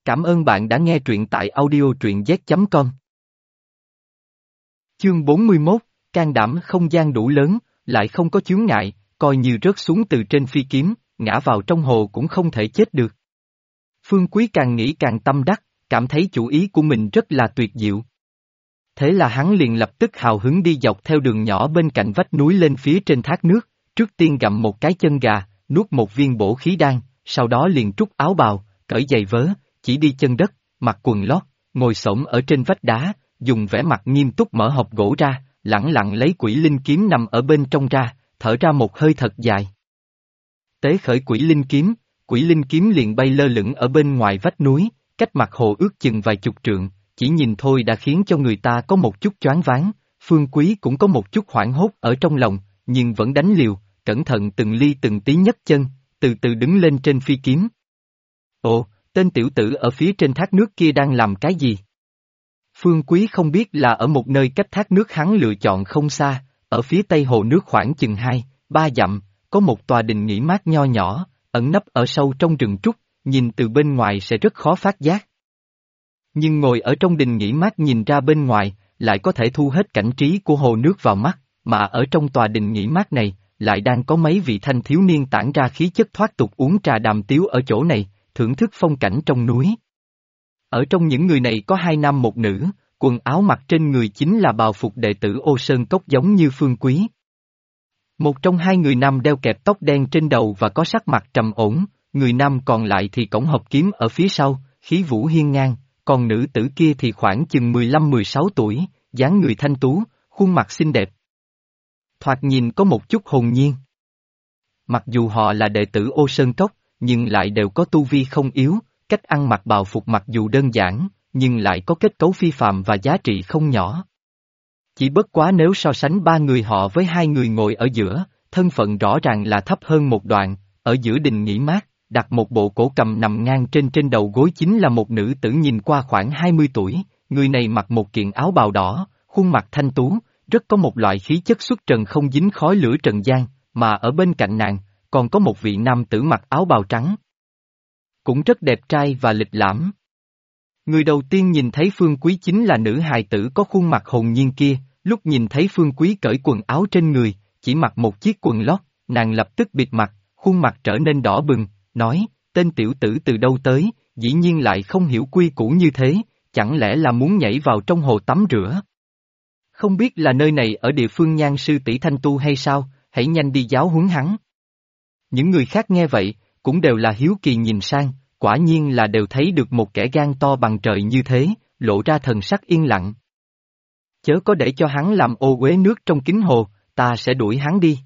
Cảm ơn bạn đã nghe truyện tại audio truyện z.com. Chương 41, can đảm không gian đủ lớn, lại không có chướng ngại, coi như rớt xuống từ trên phi kiếm, ngã vào trong hồ cũng không thể chết được. Phương Quý càng nghĩ càng tâm đắc, cảm thấy chủ ý của mình rất là tuyệt diệu. Thế là hắn liền lập tức hào hứng đi dọc theo đường nhỏ bên cạnh vách núi lên phía trên thác nước, trước tiên gặm một cái chân gà, nuốt một viên bổ khí đan, sau đó liền trút áo bào, cởi giày vớ, chỉ đi chân đất, mặc quần lót, ngồi xổm ở trên vách đá, dùng vẻ mặt nghiêm túc mở hộp gỗ ra, lẳng lặng lấy quỷ linh kiếm nằm ở bên trong ra, thở ra một hơi thật dài. Tế khởi quỷ linh kiếm liền bay lơ lửng ở bên ngoài vách núi, cách mặt hồ ước chừng vài chục trượng, chỉ nhìn thôi đã khiến cho người ta có một chút choáng váng. Phương Quý cũng có một chút hoảng hốt ở trong lòng, nhưng vẫn đánh liều, cẩn thận từng ly từng tí nhấc chân, từ từ đứng lên trên phi kiếm. Ồ, tên tiểu tử ở phía trên thác nước kia đang làm cái gì? Phương Quý không biết là ở một nơi cách thác nước hắn lựa chọn không xa, ở phía tây hồ nước khoảng chừng 2-3 dặm, có một tòa đình nghỉ mát nho nhỏ, ẩn nấp ở sâu trong rừng trúc, nhìn từ bên ngoài sẽ rất khó phát giác. Nhưng ngồi ở trong đình nghỉ mát nhìn ra bên ngoài, lại có thể thu hết cảnh trí của hồ nước vào mắt, mà ở trong tòa đình nghỉ mát này, lại đang có mấy vị thanh thiếu niên tản ra khí chất thoát tục uống trà đàm tiếu ở chỗ này, thưởng thức phong cảnh trong núi. Ở trong những người này có 2 nam một nữ, quần áo mặc trên người chính là bào phục đệ tử Ô Sơn Cốc giống như Phương Quý. Một trong 2 người nam đeo kẹp tóc đen trên đầu và có sắc mặt trầm ổn, người nam còn lại thì cõng hộp kiếm ở phía sau, khí vũ hiên ngang, còn nữ tử kia thì khoảng chừng 15-16 tuổi, dáng người thanh tú, khuôn mặt xinh đẹp. Thoạt nhìn có một chút hồn nhiên. Mặc dù họ là đệ tử Ô Sơn Cốc, nhưng lại đều có tu vi không yếu, cách ăn mặc bào phục mặc dù đơn giản, nhưng lại có kết cấu phi phàm và giá trị không nhỏ. Chỉ bất quá nếu so sánh 3 người họ với 2 người ngồi ở giữa, thân phận rõ ràng là thấp hơn một đoạn, ở giữa đình nghỉ mát, đặt một bộ cổ cầm nằm ngang trên đầu gối chính là một nữ tử nhìn qua khoảng 20 tuổi, người này mặc một kiện áo bào đỏ, khuôn mặt thanh tú, rất có một loại khí chất xuất trần không dính khói lửa trần gian, mà ở bên cạnh nàng, còn có một vị nam tử mặc áo bào trắng. Cũng rất đẹp trai và lịch lãm. Người đầu tiên nhìn thấy Phương Quý chính là nữ hài tử có khuôn mặt hồn nhiên kia, lúc nhìn thấy Phương Quý cởi quần áo trên người, chỉ mặc một chiếc quần lót, nàng lập tức bịt mặt, khuôn mặt trở nên đỏ bừng, nói, tên tiểu tử từ đâu tới, dĩ nhiên lại không hiểu quy củ như thế, chẳng lẽ là muốn nhảy vào trong hồ tắm rửa? Không biết là nơi này ở địa phương Nhan sư tỷ Thanh Tu hay sao, hãy nhanh đi giáo huấn hắn. Những người khác nghe vậy, cũng đều là hiếu kỳ nhìn sang, quả nhiên là đều thấy được một kẻ gan to bằng trời như thế, lộ ra thần sắc yên lặng. Chớ có để cho hắn làm ô uế nước trong kính hồ, ta sẽ đuổi hắn đi.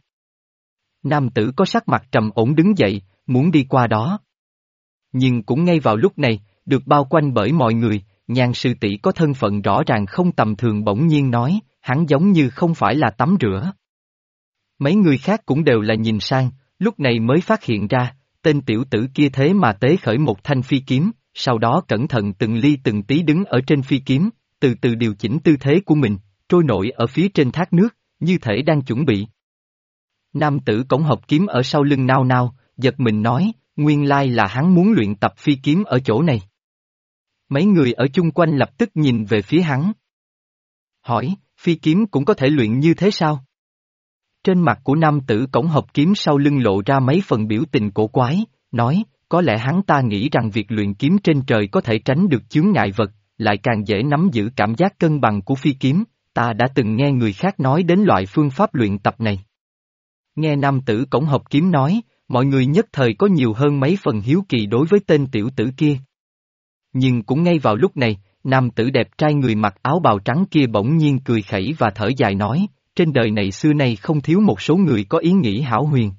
Nam tử có sắc mặt trầm ổn đứng dậy, muốn đi qua đó. Nhưng cũng ngay vào lúc này, được bao quanh bởi mọi người, Nhan sư tỷ có thân phận rõ ràng không tầm thường bỗng nhiên nói, hắn giống như không phải là tắm rửa. Mấy người khác cũng đều là nhìn sang, lúc này mới phát hiện ra, tên tiểu tử kia thế mà tế khởi một thanh phi kiếm, sau đó cẩn thận từng ly từng tí đứng ở trên phi kiếm, từ từ điều chỉnh tư thế của mình, trôi nổi ở phía trên thác nước, như thể đang chuẩn bị. Nam tử cõng hộp kiếm ở sau lưng nao nao, giật mình nói, nguyên lai là hắn muốn luyện tập phi kiếm ở chỗ này. Mấy người ở chung quanh lập tức nhìn về phía hắn. Hỏi, phi kiếm cũng có thể luyện như thế sao? Trên mặt của nam tử cõng hộp kiếm sau lưng lộ ra mấy phần biểu tình cổ quái, nói, có lẽ hắn ta nghĩ rằng việc luyện kiếm trên trời có thể tránh được chướng ngại vật, lại càng dễ nắm giữ cảm giác cân bằng của phi kiếm, ta đã từng nghe người khác nói đến loại phương pháp luyện tập này. Nghe nam tử cõng hộp kiếm nói, mọi người nhất thời có nhiều hơn mấy phần hiếu kỳ đối với tên tiểu tử kia. Nhưng cũng ngay vào lúc này, nam tử đẹp trai người mặc áo bào trắng kia bỗng nhiên cười khẩy và thở dài nói, trên đời này xưa nay không thiếu một số người có ý nghĩ hão huyền.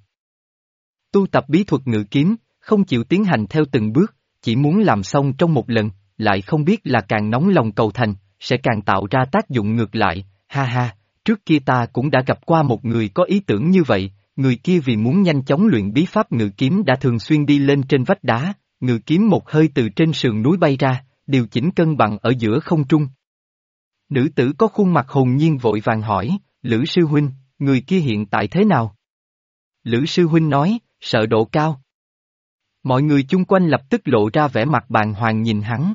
Tu tập bí thuật ngự kiếm, không chịu tiến hành theo từng bước, chỉ muốn làm xong trong một lần, lại không biết là càng nóng lòng cầu thành, sẽ càng tạo ra tác dụng ngược lại, ha ha, trước kia ta cũng đã gặp qua một người có ý tưởng như vậy, người kia vì muốn nhanh chóng luyện bí pháp ngự kiếm đã thường xuyên đi lên trên vách đá, ngự kiếm một hơi từ trên sườn núi bay ra, điều chỉnh cân bằng ở giữa không trung. Nữ tử có khuôn mặt hồn nhiên vội vàng hỏi, Lữ sư huynh, người kia hiện tại thế nào? Lữ sư huynh nói, sợ độ cao. Mọi người chung quanh lập tức lộ ra vẻ mặt bàng hoàng nhìn hắn.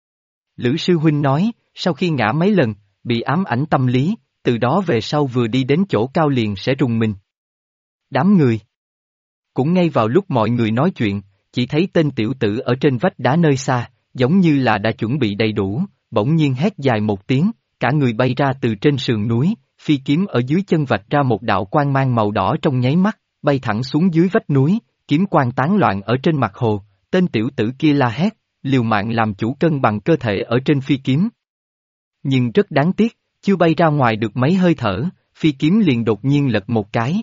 Lữ sư huynh nói, sau khi ngã mấy lần, bị ám ảnh tâm lý, từ đó về sau vừa đi đến chỗ cao liền sẽ rùng mình. Đám người. Cũng ngay vào lúc mọi người nói chuyện, chỉ thấy tên tiểu tử ở trên vách đá nơi xa, giống như là đã chuẩn bị đầy đủ, bỗng nhiên hét dài một tiếng, cả người bay ra từ trên sườn núi, phi kiếm ở dưới chân vạch ra một đạo quang mang màu đỏ trong nháy mắt, bay thẳng xuống dưới vách núi, kiếm quang tán loạn ở trên mặt hồ, tên tiểu tử kia la hét, liều mạng làm chủ cân bằng cơ thể ở trên phi kiếm. Nhưng rất đáng tiếc, chưa bay ra ngoài được mấy hơi thở, phi kiếm liền đột nhiên lật một cái.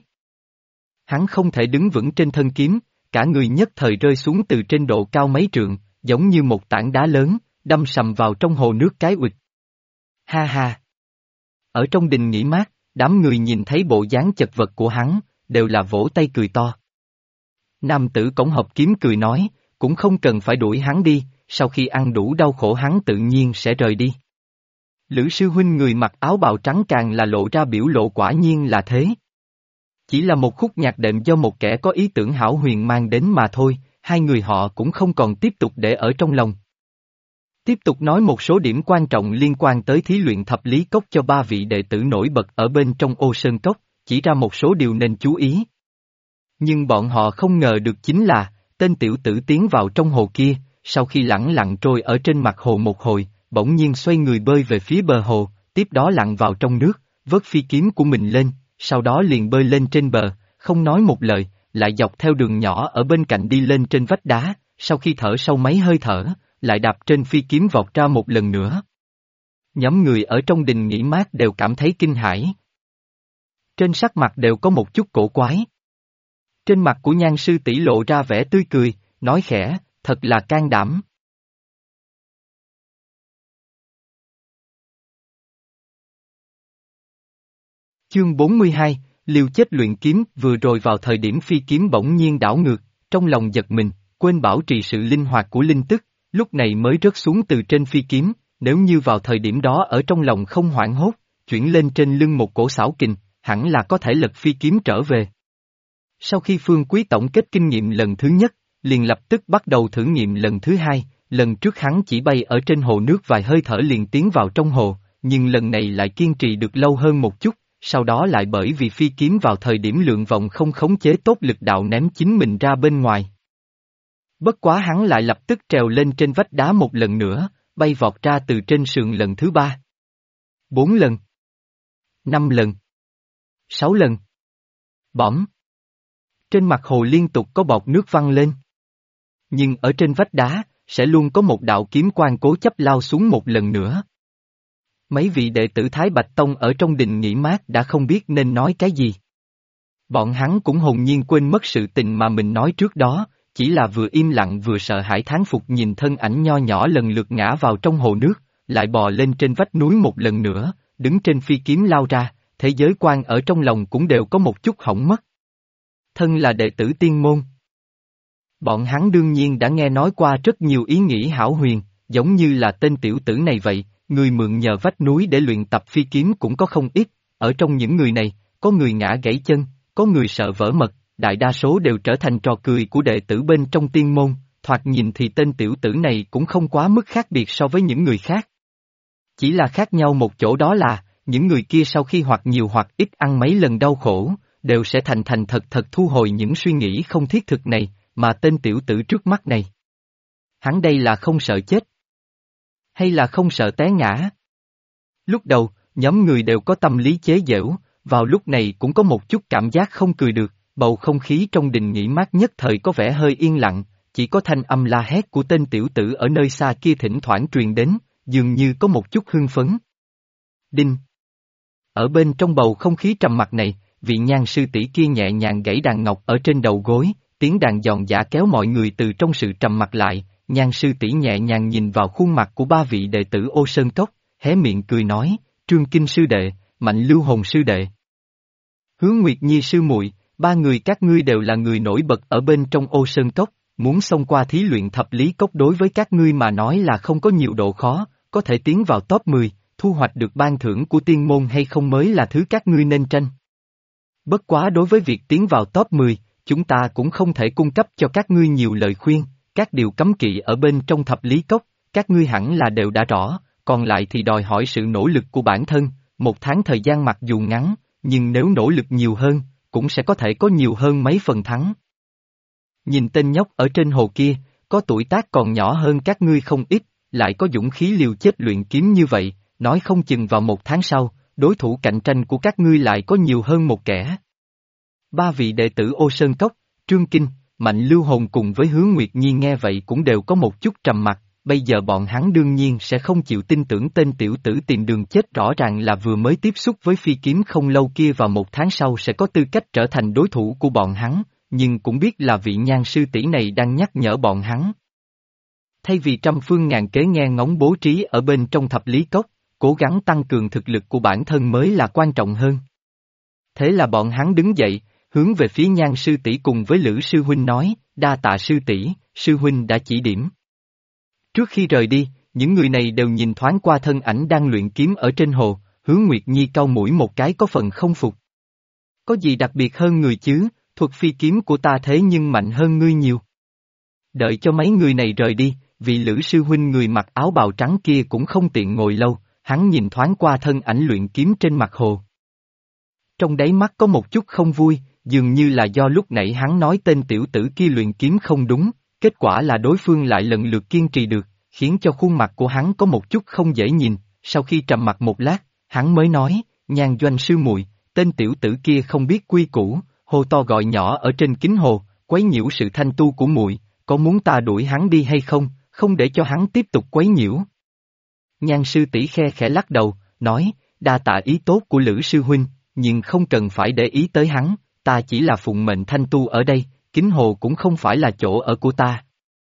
Hắn không thể đứng vững trên thân kiếm, cả người nhất thời rơi xuống từ trên độ cao mấy trượng, giống như một tảng đá lớn, đâm sầm vào trong hồ nước cái uỵch. Ha ha! Ở trong đình nghỉ mát, đám người nhìn thấy bộ dáng chật vật của hắn, đều là vỗ tay cười to. Nam tử cổng hợp kiếm cười nói, cũng không cần phải đuổi hắn đi, sau khi ăn đủ đau khổ hắn tự nhiên sẽ rời đi. Lữ sư huynh người mặc áo bào trắng càng là lộ ra biểu lộ quả nhiên là thế. Chỉ là một khúc nhạc đệm do một kẻ có ý tưởng hão huyền mang đến mà thôi, hai người họ cũng không còn tiếp tục để ở trong lòng. Tiếp tục nói một số điểm quan trọng liên quan tới thí luyện thập lý cốc cho ba vị đệ tử nổi bật ở bên trong Ô Sơn Cốc, chỉ ra một số điều nên chú ý. Nhưng bọn họ không ngờ được chính là, tên tiểu tử tiến vào trong hồ kia, sau khi lẳng lặng trôi ở trên mặt hồ một hồi, bỗng nhiên xoay người bơi về phía bờ hồ, tiếp đó lặn vào trong nước, vớt phi kiếm của mình lên, sau đó liền bơi lên trên bờ, không nói một lời, lại dọc theo đường nhỏ ở bên cạnh đi lên trên vách đá, sau khi thở sâu mấy hơi thở, lại đạp trên phi kiếm vọt ra một lần nữa. Nhóm người ở trong đình nghỉ mát đều cảm thấy kinh hãi. Trên sắc mặt đều có một chút cổ quái. Trên mặt của Nhan sư tỷ lộ ra vẻ tươi cười, nói khẽ, thật là can đảm. Chương 42, liều chết luyện kiếm vừa rồi vào thời điểm phi kiếm bỗng nhiên đảo ngược, trong lòng giật mình, quên bảo trì sự linh hoạt của linh tức, lúc này mới rớt xuống từ trên phi kiếm, nếu như vào thời điểm đó ở trong lòng không hoảng hốt, chuyển lên trên lưng một cổ xảo kình, hẳn là có thể lật phi kiếm trở về. Sau khi Phương Quý tổng kết kinh nghiệm lần thứ nhất, liền lập tức bắt đầu thử nghiệm lần thứ hai, lần trước hắn chỉ bay ở trên hồ nước vài hơi thở liền tiến vào trong hồ, nhưng lần này lại kiên trì được lâu hơn một chút, sau đó lại bởi vì phi kiếm vào thời điểm lượng vòng không khống chế tốt lực đạo ném chính mình ra bên ngoài. Bất quá hắn lại lập tức trèo lên trên vách đá một lần nữa, bay vọt ra từ trên sườn lần thứ 3. 4 lần. 5 lần. 6 lần. Bõm. Trên mặt hồ liên tục có bọt nước văng lên. Nhưng ở trên vách đá, sẽ luôn có một đạo kiếm quang cố chấp lao xuống một lần nữa. Mấy vị đệ tử Thái Bạch Tông ở trong đình nghỉ mát đã không biết nên nói cái gì. Bọn hắn cũng hồn nhiên quên mất sự tình mà mình nói trước đó, chỉ là vừa im lặng vừa sợ hãi thán phục nhìn thân ảnh nho nhỏ lần lượt ngã vào trong hồ nước, lại bò lên trên vách núi một lần nữa, đứng trên phi kiếm lao ra, thế giới quan ở trong lòng cũng đều có một chút hỏng mất. Thân là đệ tử tiên môn. Bọn hắn đương nhiên đã nghe nói qua rất nhiều ý nghĩ hão huyền, giống như là tên tiểu tử này vậy, người mượn nhờ vách núi để luyện tập phi kiếm cũng có không ít, ở trong những người này, có người ngã gãy chân, có người sợ vỡ mật, đại đa số đều trở thành trò cười của đệ tử bên trong tiên môn, thoạt nhìn thì tên tiểu tử này cũng không quá mức khác biệt so với những người khác. Chỉ là khác nhau một chỗ đó là, những người kia sau khi hoặc nhiều hoặc ít ăn mấy lần đau khổ, đều sẽ thành thành thật thật thu hồi những suy nghĩ không thiết thực này, mà tên tiểu tử trước mắt này. Hắn đây là không sợ chết? Hay là không sợ té ngã? Lúc đầu, nhóm người đều có tâm lý chế giễu, vào lúc này cũng có một chút cảm giác không cười được, bầu không khí trong đình nghỉ mát nhất thời có vẻ hơi yên lặng, chỉ có thanh âm la hét của tên tiểu tử ở nơi xa kia thỉnh thoảng truyền đến, dường như có một chút hưng phấn. Đinh! Ở bên trong bầu không khí trầm mặc này, vị Nhan sư tỷ kia nhẹ nhàng gãy đàn ngọc ở trên đầu gối, tiếng đàn giòn giã kéo mọi người từ trong sự trầm mặc lại, Nhan sư tỷ nhẹ nhàng nhìn vào khuôn mặt của ba vị đệ tử Ô Sơn Cốc, hé miệng cười nói, Trương Kinh sư đệ, Mạnh Lưu Hồn sư đệ. Hướng Nguyệt Nhi sư muội, ba người các ngươi đều là người nổi bật ở bên trong Ô Sơn Cốc, muốn xông qua thí luyện thập lý cốc đối với các ngươi mà nói là không có nhiều độ khó, có thể tiến vào top 10, thu hoạch được ban thưởng của tiên môn hay không mới là thứ các ngươi nên tranh. Bất quá đối với việc tiến vào top 10, chúng ta cũng không thể cung cấp cho các ngươi nhiều lời khuyên, các điều cấm kỵ ở bên trong thập lý cốc, các ngươi hẳn là đều đã rõ, còn lại thì đòi hỏi sự nỗ lực của bản thân, 1 tháng thời gian mặc dù ngắn, nhưng nếu nỗ lực nhiều hơn, cũng sẽ có thể có nhiều hơn mấy phần thắng. Nhìn tên nhóc ở trên hồ kia, có tuổi tác còn nhỏ hơn các ngươi không ít, lại có dũng khí liều chết luyện kiếm như vậy, nói không chừng vào 1 tháng sau, đối thủ cạnh tranh của các ngươi lại có nhiều hơn một kẻ. 3 vị đệ tử Ô Sơn Cốc, Trương Kinh, Mạnh Lưu Hồn cùng với Hứa Nguyệt Nhi nghe vậy cũng đều có một chút trầm mặc, bây giờ bọn hắn đương nhiên sẽ không chịu tin tưởng tên tiểu tử tìm đường chết rõ ràng là vừa mới tiếp xúc với phi kiếm không lâu kia vào 1 tháng sau sẽ có tư cách trở thành đối thủ của bọn hắn, nhưng cũng biết là vị Nhan sư tỷ này đang nhắc nhở bọn hắn. Thay vì trăm phương ngàn kế nghe ngóng bố trí ở bên trong thập lý cốc, cố gắng tăng cường thực lực của bản thân mới là quan trọng hơn. Thế là bọn hắn đứng dậy, hướng về phía Nhan sư tỷ cùng với Lữ sư huynh nói, đa tạ sư tỷ, sư huynh đã chỉ điểm. Trước khi rời đi, những người này đều nhìn thoáng qua thân ảnh đang luyện kiếm ở trên hồ, Hứa Nguyệt Nhi cau mũi một cái có phần không phục. Có gì đặc biệt hơn người chứ, thuật phi kiếm của ta thế nhưng mạnh hơn ngươi nhiều. Đợi cho mấy người này rời đi, vị Lữ sư huynh người mặc áo bào trắng kia cũng không tiện ngồi lâu, hắn nhìn thoáng qua thân ảnh luyện kiếm trên mặt hồ. Trong đáy mắt có một chút không vui, dường như là do lúc nãy hắn nói tên tiểu tử kia luyện kiếm không đúng, kết quả là đối phương lại lần lượt kiên trì được, khiến cho khuôn mặt của hắn có một chút không dễ nhìn, sau khi trầm mặc một lát, hắn mới nói, Nhan doanh sư muội, tên tiểu tử kia không biết quy củ, hô to gọi nhỏ ở trên kính hồ, quấy nhiễu sự thanh tu của muội, có muốn ta đuổi hắn đi hay không, không để cho hắn tiếp tục quấy nhiễu. Nhan sư tỷ khe khẽ lắc đầu, nói, đa tạ ý tốt của Lữ sư huynh, nhưng không cần phải để ý tới hắn, ta chỉ là phụng mệnh thanh tu ở đây, kính hồ cũng không phải là chỗ ở của ta.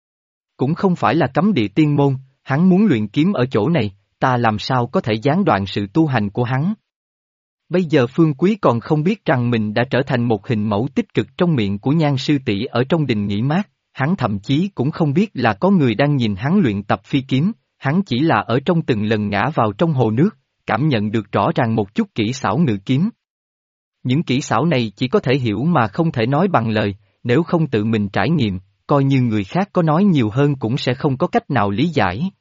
Cũng không phải là cấm địa tiên môn, hắn muốn luyện kiếm ở chỗ này, ta làm sao có thể gián đoạn sự tu hành của hắn. Bây giờ Phương Quý còn không biết rằng mình đã trở thành một hình mẫu tích cực trong miệng của Nhan sư tỷ ở trong đình nghỉ mát, hắn thậm chí cũng không biết là có người đang nhìn hắn luyện tập phi kiếm, hắn chỉ là ở trong từng lần ngã vào trong hồ nước, cảm nhận được rõ ràng một chút kỹ xảo ngự kiếm. Những kỹ xảo này chỉ có thể hiểu mà không thể nói bằng lời, nếu không tự mình trải nghiệm, coi như người khác có nói nhiều hơn cũng sẽ không có cách nào lý giải.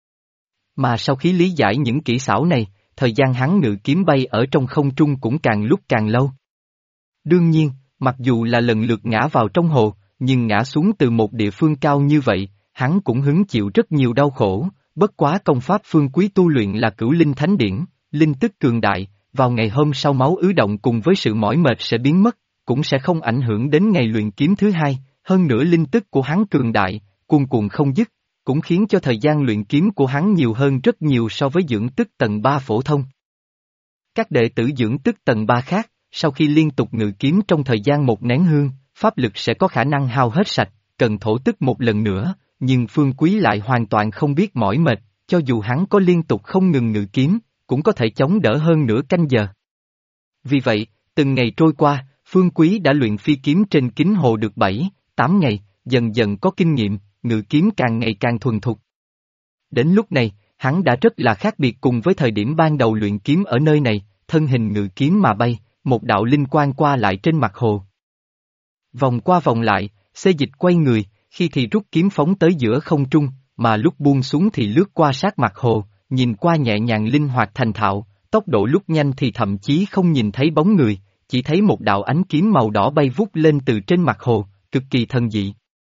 Mà sau khi lý giải những kỹ xảo này, thời gian hắn ngự kiếm bay ở trong không trung cũng càng lúc càng lâu. Đương nhiên, mặc dù là lần lượt ngã vào trong hồ, nhưng ngã xuống từ một địa phương cao như vậy, hắn cũng hứng chịu rất nhiều đau khổ, bất quá công pháp Phương Quý tu luyện là Cửu Linh Thánh Điển, linh tức cường đại, vào ngày hôm sau máu ứ động cùng với sự mỏi mệt sẽ biến mất, cũng sẽ không ảnh hưởng đến ngày luyện kiếm thứ hai, hơn nữa linh tức của hắn cường đại, cuồn cuộn không dứt, cũng khiến cho thời gian luyện kiếm của hắn nhiều hơn rất nhiều so với dưỡng tức tầng 3 phổ thông. Các đệ tử dưỡng tức tầng 3 khác, sau khi liên tục ngự kiếm trong thời gian một nén hương, pháp lực sẽ có khả năng hao hết sạch, cần thổ tức một lần nữa, nhưng Phương Quý lại hoàn toàn không biết mỏi mệt, cho dù hắn có liên tục không ngừng ngự kiếm, cũng có thể chống đỡ hơn nửa canh giờ. Vì vậy, từng ngày trôi qua, Phương Quý đã luyện phi kiếm trên kính hồ được 7-8 ngày, dần dần có kinh nghiệm, ngự kiếm càng ngày càng thuần thục. Đến lúc này, hắn đã rất là khác biệt cùng với thời điểm ban đầu luyện kiếm ở nơi này, thân hình ngự kiếm mà bay, một đạo linh quang qua lại trên mặt hồ. Vòng qua vòng lại, xê dịch quay người, khi thì rút kiếm phóng tới giữa không trung, mà lúc buông xuống thì lướt qua sát mặt hồ, nhìn qua nhẹ nhàng linh hoạt thành thạo, tốc độ lúc nhanh thì thậm chí không nhìn thấy bóng người, chỉ thấy một đạo ánh kiếm màu đỏ bay vút lên từ trên mặt hồ, cực kỳ thần dị.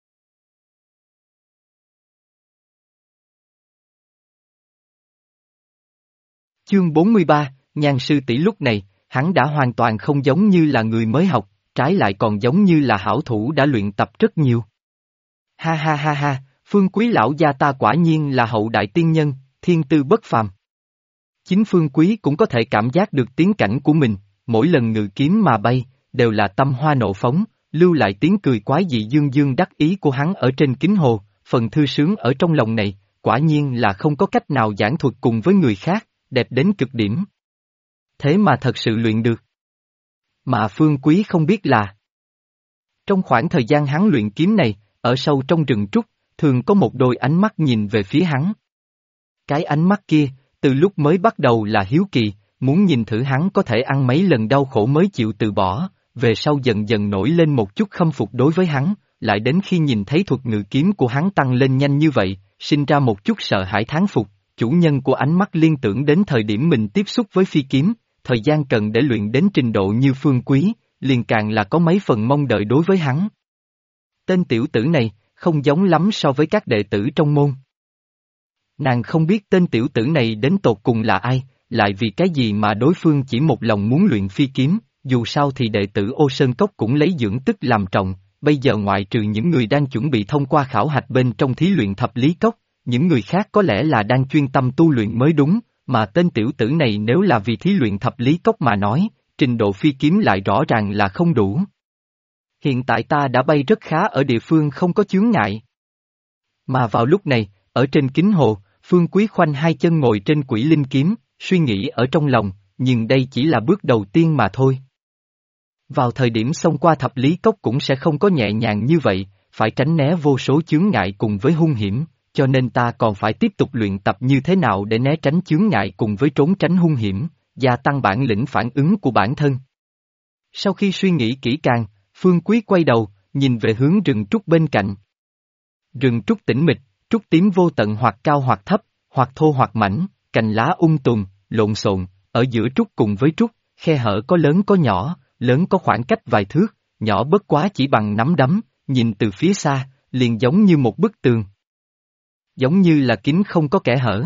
Chương 43, Nhan sư tỷ lúc này, hắn đã hoàn toàn không giống như là người mới học, trái lại còn giống như là hảo thủ đã luyện tập rất nhiều. Ha ha ha ha, Phương Quý lão gia ta quả nhiên là hậu đại tiên nhân, thiên tư bất phàm. Chính Phương Quý cũng có thể cảm giác được tiến cảnh của mình, mỗi lần ngự kiếm mà bay, đều là tâm hoa nộ phóng, lưu lại tiếng cười quái dị dương dương đắc ý của hắn ở trên kính hồ, phần thư sướng ở trong lòng này, quả nhiên là không có cách nào giảng thuật cùng với người khác, đẹp đến cực điểm. Thế mà thật sự luyện được. Mà Phương Quý không biết là, trong khoảng thời gian hắn luyện kiếm này, ở sâu trong rừng trúc, thường có một đôi ánh mắt nhìn về phía hắn. Cái ánh mắt kia, từ lúc mới bắt đầu là hiếu kỳ, muốn nhìn thử hắn có thể ăn mấy lần đau khổ mới chịu từ bỏ, về sau dần dần nổi lên một chút khâm phục đối với hắn, lại đến khi nhìn thấy thuật ngự kiếm của hắn tăng lên nhanh như vậy, sinh ra một chút sợ hãi thán phục, chủ nhân của ánh mắt liên tưởng đến thời điểm mình tiếp xúc với phi kiếm, thời gian cần để luyện đến trình độ như Phương Quý, liền càng là có mấy phần mong đợi đối với hắn. Tên tiểu tử này, không giống lắm so với các đệ tử trong môn. Nàng không biết tên tiểu tử này đến tột cùng là ai, lại vì cái gì mà đối phương chỉ một lòng muốn luyện phi kiếm, dù sao thì đệ tử Ô Sơn Cốc cũng lấy dưỡng tức làm trọng, bây giờ ngoại trừ những người đang chuẩn bị thông qua khảo hạch bên trong thí luyện thập lý cốc, những người khác có lẽ là đang chuyên tâm tu luyện mới đúng, mà tên tiểu tử này nếu là vì thí luyện thập lý cốc mà nói, trình độ phi kiếm lại rõ ràng là không đủ. Hiện tại ta đã bay rất khá ở địa phương không có chướng ngại. Mà vào lúc này, ở trên kính hồ, Phương Quý khoanh hai chân ngồi trên quỷ linh kiếm, suy nghĩ ở trong lòng, nhưng đây chỉ là bước đầu tiên mà thôi. Vào thời điểm xông qua thập lý cốc cũng sẽ không có nhẹ nhàng như vậy, phải tránh né vô số chướng ngại cùng với hung hiểm, cho nên ta còn phải tiếp tục luyện tập như thế nào để né tránh chướng ngại cùng với trốn tránh hung hiểm, gia tăng bản lĩnh phản ứng của bản thân. Sau khi suy nghĩ kỹ càng, Phương Quý quay đầu, nhìn về hướng rừng trúc bên cạnh. Rừng trúc tĩnh mịch, trúc tím vô tận hoặc cao hoặc thấp, hoặc thô hoặc mảnh, cành lá tùm, lộn xộn, ở giữa trúc cùng với trúc, khe hở có lớn có nhỏ, lớn có khoảng cách vài thước, nhỏ bất quá chỉ bằng nắm đấm, nhìn từ phía xa, liền giống như một bức tường. Giống như là kính không có kẽ hở.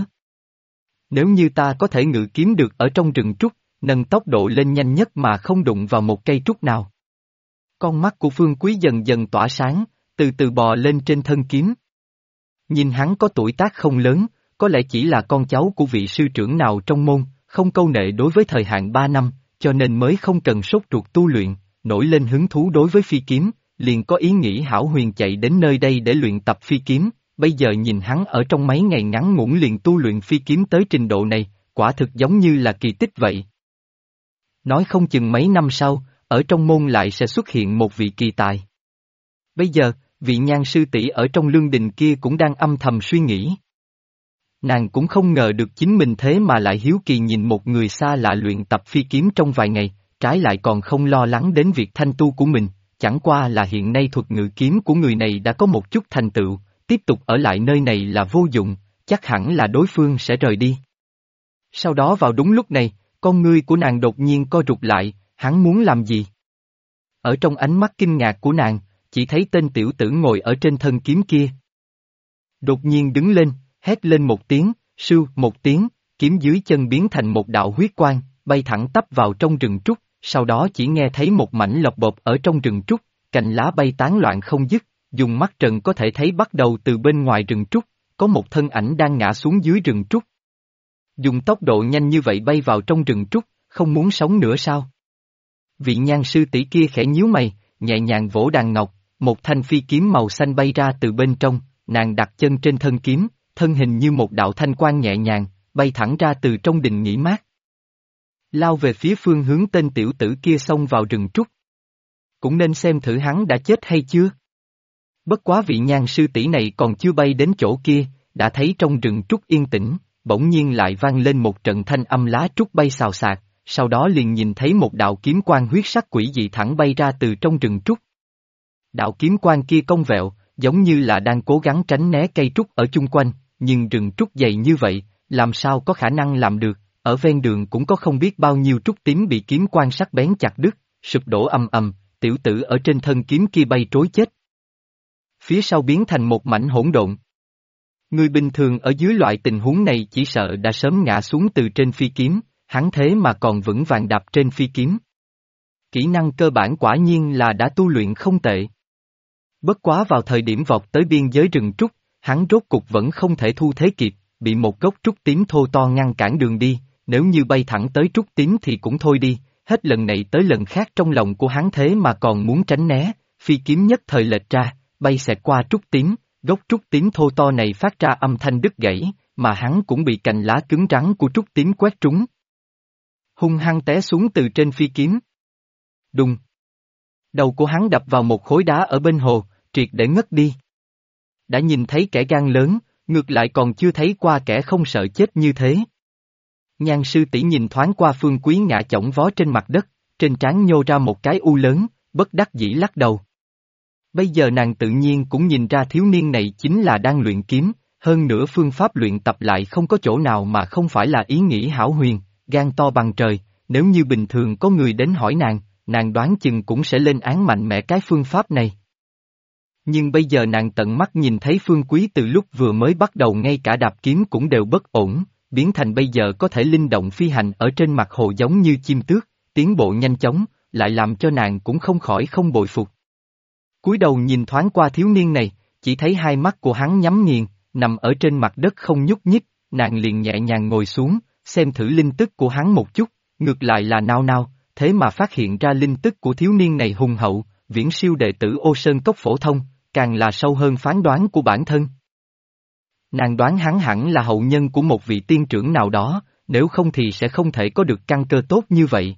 Nếu như ta có thể ngự kiếm được ở trong rừng trúc, nâng tốc độ lên nhanh nhất mà không đụng vào một cây trúc nào. Con mắt của Phương Quý dần dần tỏa sáng, từ từ bò lên trên thân kiếm. Nhìn hắn có tuổi tác không lớn, có lẽ chỉ là con cháu của vị sư trưởng nào trong môn, không câu nệ đối với thời hạn 3 năm, cho nên mới không cần sốt ruột tu luyện, nổi lên hứng thú đối với phi kiếm, liền có ý nghĩ hão huyền chạy đến nơi đây để luyện tập phi kiếm, bây giờ nhìn hắn ở trong mấy ngày ngắn ngủn liền tu luyện phi kiếm tới trình độ này, quả thực giống như là kỳ tích vậy. Nói không chừng mấy năm sau, ở trong môn lại sẽ xuất hiện một vị kỳ tài. Bây giờ, vị Nhan sư tỷ ở trong lương đình kia cũng đang âm thầm suy nghĩ. Nàng cũng không ngờ được chính mình thế mà lại hiếu kỳ nhìn một người xa lạ luyện tập phi kiếm trong vài ngày, trái lại còn không lo lắng đến việc thanh tu của mình, chẳng qua là hiện nay thuật ngự kiếm của người này đã có một chút thành tựu, tiếp tục ở lại nơi này là vô dụng, chắc hẳn là đối phương sẽ rời đi. Sau đó vào đúng lúc này, con ngươi của nàng đột nhiên co rụt lại, hắn muốn làm gì? Ở trong ánh mắt kinh ngạc của nàng, chỉ thấy tên tiểu tử ngồi ở trên thân kiếm kia. Đột nhiên đứng lên, hét lên một tiếng, sưu một tiếng, kiếm dưới chân biến thành một đạo huyết quang, bay thẳng tắp vào trong rừng trúc, sau đó chỉ nghe thấy một mảnh lộc bộp ở trong rừng trúc, cành lá bay tán loạn không dứt, dùng mắt trần có thể thấy bắt đầu từ bên ngoài rừng trúc, có một thân ảnh đang ngã xuống dưới rừng trúc. Dùng tốc độ nhanh như vậy bay vào trong rừng trúc, không muốn sống nữa sao? Vị Nhan sư tỷ kia khẽ nhíu mày, nhẹ nhàng vỗ đàn ngọc, một thanh phi kiếm màu xanh bay ra từ bên trong, nàng đặt chân trên thân kiếm, thân hình như một đạo thanh quang nhẹ nhàng, bay thẳng ra từ trong đình nghỉ mát. Lao về phía phương hướng tên tiểu tử kia xông vào rừng trúc. Cũng nên xem thử hắn đã chết hay chưa. Bất quá vị Nhan sư tỷ này còn chưa bay đến chỗ kia, đã thấy trong rừng trúc yên tĩnh, bỗng nhiên lại vang lên một trận thanh âm lá trúc bay xào xạc, sau đó liền nhìn thấy một đạo kiếm quang huyết sắc quỷ dị thẳng bay ra từ trong rừng trúc. Đạo kiếm quang kia cong vẹo, giống như là đang cố gắng tránh né cây trúc ở chung quanh, nhưng rừng trúc dày như vậy, làm sao có khả năng làm được, ở ven đường cũng có không biết bao nhiêu trúc tím bị kiếm quang sắc bén chặt đứt, sụp đổ ầm ầm, tiểu tử ở trên thân kiếm kia bay trối chết. Phía sau biến thành một mảnh hỗn độn. Người bình thường ở dưới loại tình huống này chỉ sợ đã sớm ngã xuống từ trên phi kiếm, hắn thế mà còn vững vàng đạp trên phi kiếm. Kỹ năng cơ bản quả nhiên là đã tu luyện không tệ. Bất quá vào thời điểm vọt tới biên giới rừng trúc, hắn rốt cục vẫn không thể thu thế kịp, bị một gốc trúc tím thô to ngăn cản đường đi, nếu như bay thẳng tới trúc tím thì cũng thôi đi, hết lần này tới lần khác trong lòng của hắn thế mà còn muốn tránh né, phi kiếm nhất thời lệch ra, bay xẹt qua trúc tím, gốc trúc tím thô to này phát ra âm thanh đứt gãy, mà hắn cũng bị cành lá cứng rắn của trúc tím quét trúng. Hung hăng té xuống từ trên phi kiếm. Đùng. Đầu của hắn đập vào một khối đá ở bên hồ, triệt để ngất đi. Đã nhìn thấy kẻ gan lớn, ngược lại còn chưa thấy qua kẻ không sợ chết như thế. Nhan sư tỷ nhìn thoáng qua Phương Quý ngã chỏng vó trên mặt đất, trên trán nhô ra một cái u lớn, bất đắc dĩ lắc đầu. Bây giờ nàng tự nhiên cũng nhìn ra thiếu niên này chính là đang luyện kiếm, hơn nữa phương pháp luyện tập lại không có chỗ nào mà không phải là ý nghĩ hão huyền, gan to bằng trời, nếu như bình thường có người đến hỏi nàng đoán chừng cũng sẽ lên án mạnh mẽ cái phương pháp này. Nhưng bây giờ nàng tận mắt nhìn thấy Phương Quý từ lúc vừa mới bắt đầu ngay cả đạp kiếm cũng đều bất ổn, biến thành bây giờ có thể linh động phi hành ở trên mặt hồ giống như chim tước, tiến bộ nhanh chóng, lại làm cho nàng cũng không khỏi không bội phục. Cúi đầu nhìn thoáng qua thiếu niên này, chỉ thấy hai mắt của hắn nhắm nghiền, nằm ở trên mặt đất không nhúc nhích, nàng liền nhẹ nhàng ngồi xuống, xem thử linh tức của hắn một chút, ngược lại là nao nao, thế mà phát hiện ra linh tức của thiếu niên này hùng hậu, viễn siêu đệ tử Ô Sơn Cốc phổ thông, càng là sâu hơn phán đoán của bản thân. Nàng đoán hắn hẳn là hậu nhân của một vị tiên trưởng nào đó, nếu không thì sẽ không thể có được căn cơ tốt như vậy.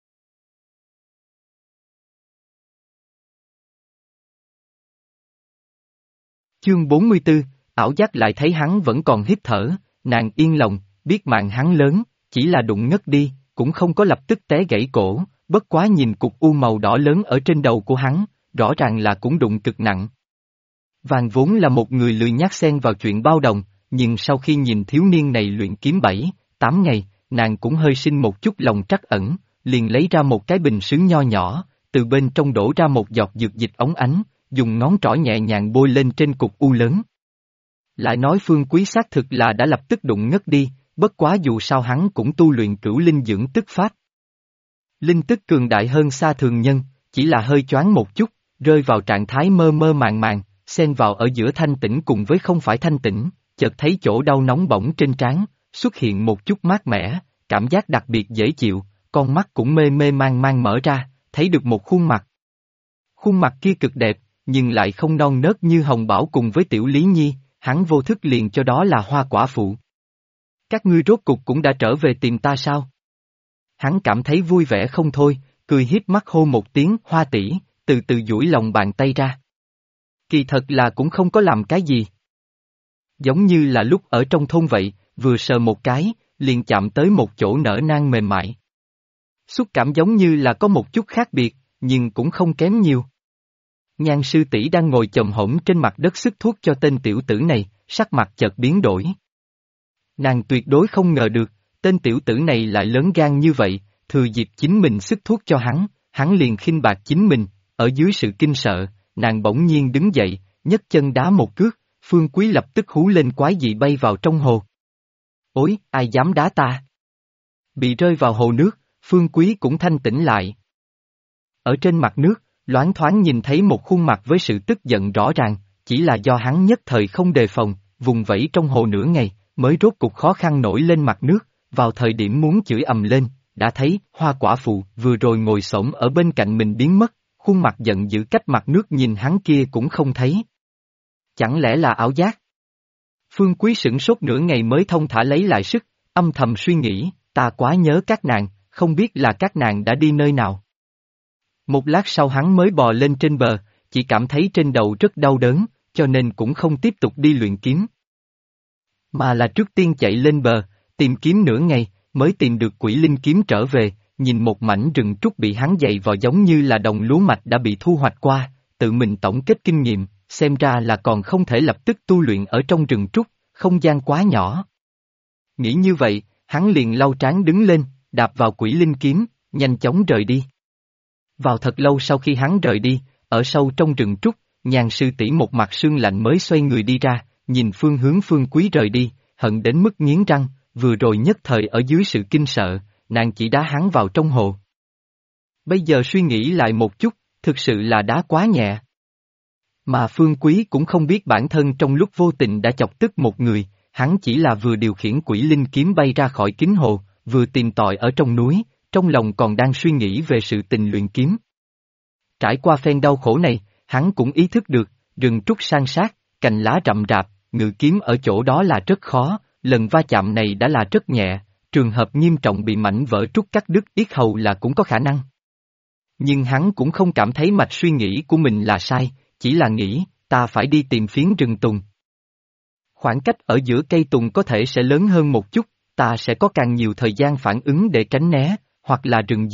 Chương 44, ảo giác lại thấy hắn vẫn còn hít thở, nàng yên lòng, biết mạng hắn lớn, chỉ là đụng ngất đi, cũng không có lập tức té gãy cổ, bất quá nhìn cục u màu đỏ lớn ở trên đầu của hắn, rõ ràng là cũng đụng cực nặng. Vàng vốn là một người lười nhác xen vào chuyện bao đồng, nhưng sau khi nhìn thiếu niên này luyện kiếm 7, 8 ngày, nàng cũng hơi sinh một chút lòng trắc ẩn, liền lấy ra một cái bình sứ nho nhỏ, từ bên trong đổ ra một giọt dược dịch óng ánh, dùng ngón trỏ nhẹ nhàng bôi lên trên cục u lớn. Lại nói Phương Quý xác thực là đã lập tức đụng ngất đi, bất quá dù sao hắn cũng tu luyện cửu linh dưỡng tức pháp. Linh tức cường đại hơn xa thường nhân, chỉ là hơi choáng một chút, rơi vào trạng thái mơ mơ màng màng, xen vào ở giữa thanh tĩnh cùng với không phải thanh tĩnh, chợt thấy chỗ đau nóng bỏng trên trán, xuất hiện một chút mát mẻ, cảm giác đặc biệt dễ chịu, con mắt cũng mê mê mang mang mở ra, thấy được một khuôn mặt. Khuôn mặt kia cực đẹp, nhưng lại không non nớt như Hồng Bảo cùng với Tiểu Lý Nhi, hắn vô thức liền cho đó là Hoa Quả Phụ. Các ngươi rốt cục cũng đã trở về tìm ta sao? Hắn cảm thấy vui vẻ không thôi, cười hiếp mắt hô một tiếng Hoa tỷ, từ từ duỗi lòng bàn tay ra. Kỳ thật là cũng không có làm cái gì. Giống như là lúc ở trong thôn vậy, vừa sờ một cái, liền chạm tới một chỗ nở nang mềm mại. Xúc cảm giống như là có một chút khác biệt, nhưng cũng không kém nhiều. Nhan sư tỷ đang ngồi chồm hổm trên mặt đất sức thuốc cho tên tiểu tử này, sắc mặt chợt biến đổi. Nàng tuyệt đối không ngờ được, tên tiểu tử này lại lớn gan như vậy, thừa dịp chính mình sức thuốc cho hắn liền khinh bạc chính mình, ở dưới sự kinh sợ, nàng bỗng nhiên đứng dậy, nhấc chân đá một cước, Phương Quý lập tức hú lên quái dị bay vào trong hồ. Ôi, ai dám đá ta? Bị rơi vào hồ nước, Phương Quý cũng thanh tỉnh lại. Ở trên mặt nước, loáng thoáng nhìn thấy một khuôn mặt với sự tức giận rõ ràng, chỉ là do hắn nhất thời không đề phòng, vùng vẫy trong hồ nửa ngày, mới rốt cục khó khăn nổi lên mặt nước, vào thời điểm muốn chửi ầm lên, đã thấy Hoa Quả Phụ vừa rồi ngồi xổm ở bên cạnh mình biến mất, khuôn mặt giận dữ cách mặt nước nhìn hắn kia cũng không thấy. Chẳng lẽ là ảo giác? Phương Quý sửng sốt nửa ngày mới thông thả lấy lại sức, âm thầm suy nghĩ, ta quá nhớ các nàng, không biết là các nàng đã đi nơi nào. Một lát sau hắn mới bò lên trên bờ, chỉ cảm thấy trên đầu rất đau đớn, cho nên cũng không tiếp tục đi luyện kiếm. Mà là trước tiên chạy lên bờ, tìm kiếm nửa ngày, mới tìm được Quỷ Linh kiếm trở về, nhìn một mảnh rừng trúc bị hắn dày vào giống như là đồng lúa mạch đã bị thu hoạch qua, tự mình tổng kết kinh nghiệm, xem ra là còn không thể lập tức tu luyện ở trong rừng trúc, không gian quá nhỏ. Nghĩ như vậy, hắn liền lau trán đứng lên, đạp vào Quỷ Linh kiếm, nhanh chóng rời đi. Vào thật lâu sau khi hắn rời đi, ở sâu trong rừng trúc, Nhan sư tỷ một mặt sương lạnh mới xoay người đi ra, nhìn phương hướng Phương Quý rời đi, hận đến mức nghiến răng, vừa rồi nhất thời ở dưới sự kinh sợ, nàng chỉ đá hắn vào trong hồ. Bây giờ suy nghĩ lại một chút, thực sự là đá quá nhẹ. Mà Phương Quý cũng không biết bản thân trong lúc vô tình đã chọc tức một người, hắn chỉ là vừa điều khiển Quỷ Linh kiếm bay ra khỏi kính hồ, vừa tìm tòi ở trong núi, trong lòng còn đang suy nghĩ về sự tình luyện kiếm. Trải qua phen đau khổ này, hắn cũng ý thức được, rừng trúc san sát, cành lá rậm rạp, ngự kiếm ở chỗ đó là rất khó, lần va chạm này đã là rất nhẹ, trường hợp nghiêm trọng bị mảnh vỡ trúc cắt đứt yết hầu là cũng có khả năng. Nhưng hắn cũng không cảm thấy mạch suy nghĩ của mình là sai, chỉ là nghĩ, ta phải đi tìm phiến rừng tùng. Khoảng cách ở giữa cây tùng có thể sẽ lớn hơn một chút, ta sẽ có càng nhiều thời gian phản ứng để tránh né, hoặc là rừng dương,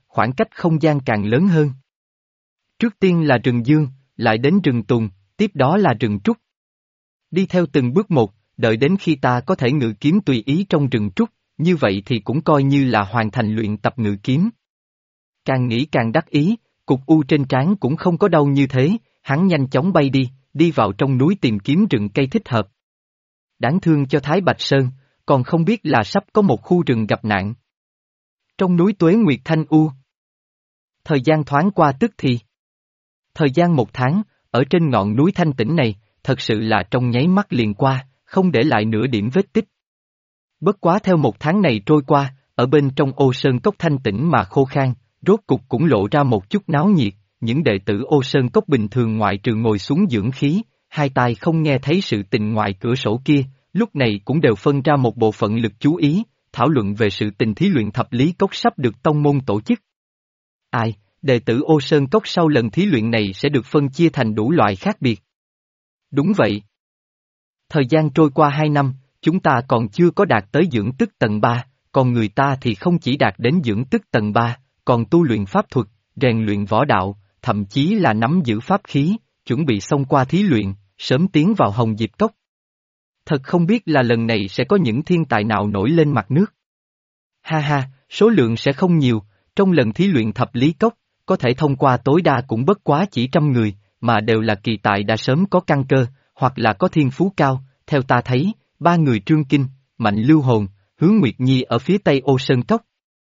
khoảng cách không gian càng lớn hơn. Trước tiên là rừng dương, lại đến rừng tùng, tiếp đó là rừng trúc. Đi theo từng bước một, đợi đến khi ta có thể ngự kiếm tùy ý trong rừng trúc, như vậy thì cũng coi như là hoàn thành luyện tập ngự kiếm. Càng nghĩ càng đắc ý, cục u trên trán cũng không có đau như thế, hắn nhanh chóng bay đi vào trong núi tìm kiếm rừng cây thích hợp. Đáng thương cho Thái Bạch Sơn, còn không biết là sắp có một khu rừng gặp nạn. Trong núi Tuế Nguyệt Thanh U. Thời gian thoáng qua tức thì. Thời gian 1 tháng, ở trên ngọn núi thanh tĩnh này, thật sự là trong nháy mắt liền qua, không để lại nửa điểm vết tích. Bất quá theo 1 tháng này trôi qua, ở bên trong Ô Sơn Cốc thanh tĩnh mà khô khan, rốt cục cũng lộ ra một chút náo nhiệt, những đệ tử Ô Sơn Cốc bình thường ngoại trừ ngồi xuống dưỡng khí, hai tai không nghe thấy sự tình ngoài cửa sổ kia, lúc này cũng đều phân ra một bộ phận lực chú ý, thảo luận về sự tình thí luyện thập lý cốc sắp được tông môn tổ chức. Ai, đệ tử Ô Sơn Cốc sau lần thí luyện này sẽ được phân chia thành đủ loại khác biệt. Đúng vậy. Thời gian trôi qua 2 năm, chúng ta còn chưa có đạt tới dưỡng tức tầng 3, còn người ta thì không chỉ đạt đến dưỡng tức tầng 3, còn tu luyện pháp thuật, rèn luyện võ đạo, thậm chí là nắm giữ pháp khí, chuẩn bị xông qua thí luyện, sớm tiến vào Hồng Diệp Cốc. Thật không biết là lần này sẽ có những thiên tài nào nổi lên mặt nước. Ha ha, số lượng sẽ không nhiều, trong lần thí luyện thập lý cốc, có thể thông qua tối đa cũng bất quá chỉ 100 người, mà đều là kỳ tài đã sớm có căn cơ, hoặc là có thiên phú cao, theo ta thấy, 3 người Trương Kinh, Mạnh Lưu Hồn, Hướng Nguyệt Nhi ở phía tây Ô Sơn Cốc.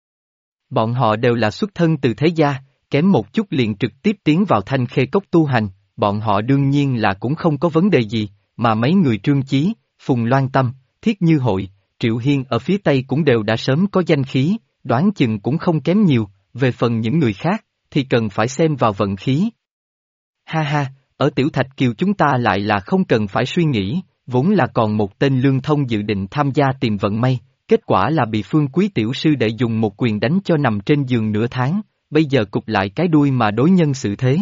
Bọn họ đều là xuất thân từ thế gia, kém một chút liền trực tiếp tiến vào Thanh Khê Cốc tu hành, bọn họ đương nhiên là cũng không có vấn đề gì, mà mấy người Trương Chí, Phùng Loan Tâm, Thiết Như Hội, Triệu Hiên ở phía tây cũng đều đã sớm có danh khí, đoán chừng cũng không kém nhiều, về phần những người khác, thì cần phải xem vào vận khí. Ha ha, ở Tiểu Thạch Kiều chúng ta lại là không cần phải suy nghĩ, vốn là còn một tên Lương Thông dự định tham gia tìm vận may, kết quả là bị Phương Quý tiểu sư đệ dùng một quyền đánh cho nằm trên giường nửa tháng, bây giờ cụp lại cái đuôi mà đối nhân xử thế.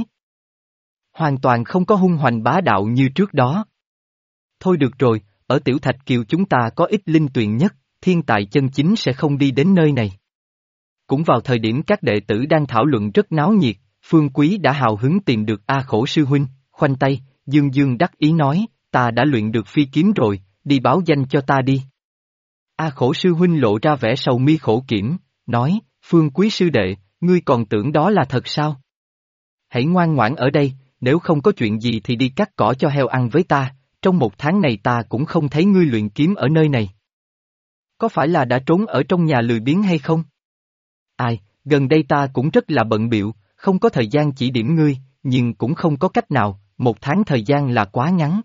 Hoàn toàn không có hung hoành bá đạo như trước đó. Thôi được rồi, ở Tiểu Thạch Kiều chúng ta có ít linh tuyền nhất, thiên tài chân chính sẽ không đi đến nơi này. Cũng vào thời điểm các đệ tử đang thảo luận rất náo nhiệt, Phương Quý đã hào hứng tìm được A Khổ sư huynh, khoanh tay, dương dương đắc ý nói, ta đã luyện được phi kiếm rồi, đi báo danh cho ta đi. A Khổ sư huynh lộ ra vẻ sầu mi khổ kiểm, nói, Phương Quý sư đệ, ngươi còn tưởng đó là thật sao? Hãy ngoan ngoãn ở đây, nếu không có chuyện gì thì đi cắt cỏ cho heo ăn với ta, trong 1 tháng này ta cũng không thấy ngươi luyện kiếm ở nơi này. Có phải là đã trốn ở trong nhà lười biếng hay không? Ai, gần đây ta cũng rất là bận bịu, không có thời gian chỉ điểm ngươi, nhưng cũng không có cách nào, 1 tháng thời gian là quá ngắn.